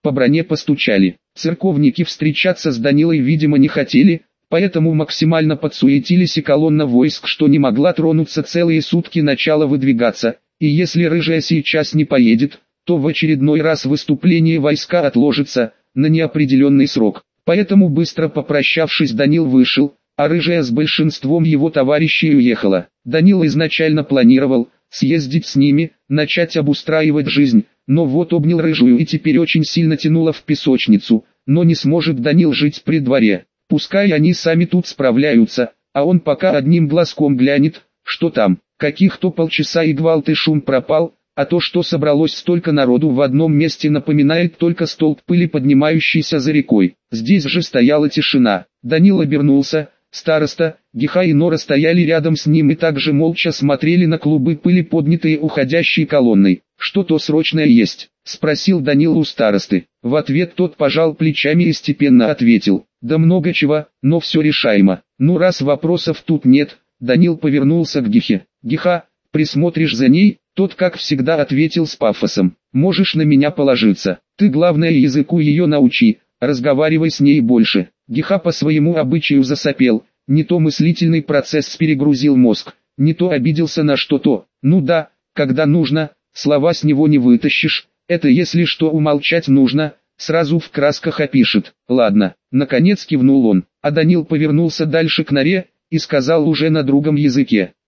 [SPEAKER 1] по броне постучали. Церковники встречаться с Данилой видимо не хотели, поэтому максимально подсуетились и колонна войск, что не могла тронуться целые сутки, начала выдвигаться, и если Рыжая сейчас не поедет, то в очередной раз выступление войска отложится на неопределенный срок. Поэтому быстро попрощавшись, Данил вышел, а Рыжая с большинством его товарищей уехала. Данил изначально планировал съездить с ними, начать обустраивать жизнь, но вот обнял Рыжую и теперь очень сильно тянуло в песочницу, но не сможет Данил жить при дворе. Пускай они сами тут справляются, а он пока одним глазком глянет, что там. Каких-то полчаса и гвалт и шум пропал, а то, что собралось столько народу в одном месте, напоминает только столб пыли, поднимающийся за рекой. Здесь же стояла тишина. Данил обернулся. Староста, Гиха и Нора стояли рядом с ним и также молча смотрели на клубы пыли, поднятые уходящей колонной. «Что-то срочное есть?» – спросил Данил у старосты. В ответ тот пожал плечами и степенно ответил: «Да много чего, но все решаемо». «Ну, раз вопросов тут нет», Данил повернулся к Гихе. «Гиха, присмотришь за ней?» Тот, как всегда, ответил с пафосом: «Можешь на меня положиться. Ты, главное, языку ее научи, разговаривай с ней больше». Гиха по своему обычаю засопел, не то мыслительный процесс перегрузил мозг, не то обиделся на что-то. Ну да, когда нужно, слова с него не вытащишь, это если что умолчать нужно, сразу в красках опишет. Ладно, наконец кивнул он, а Данил повернулся дальше к Норе и сказал уже на другом языке: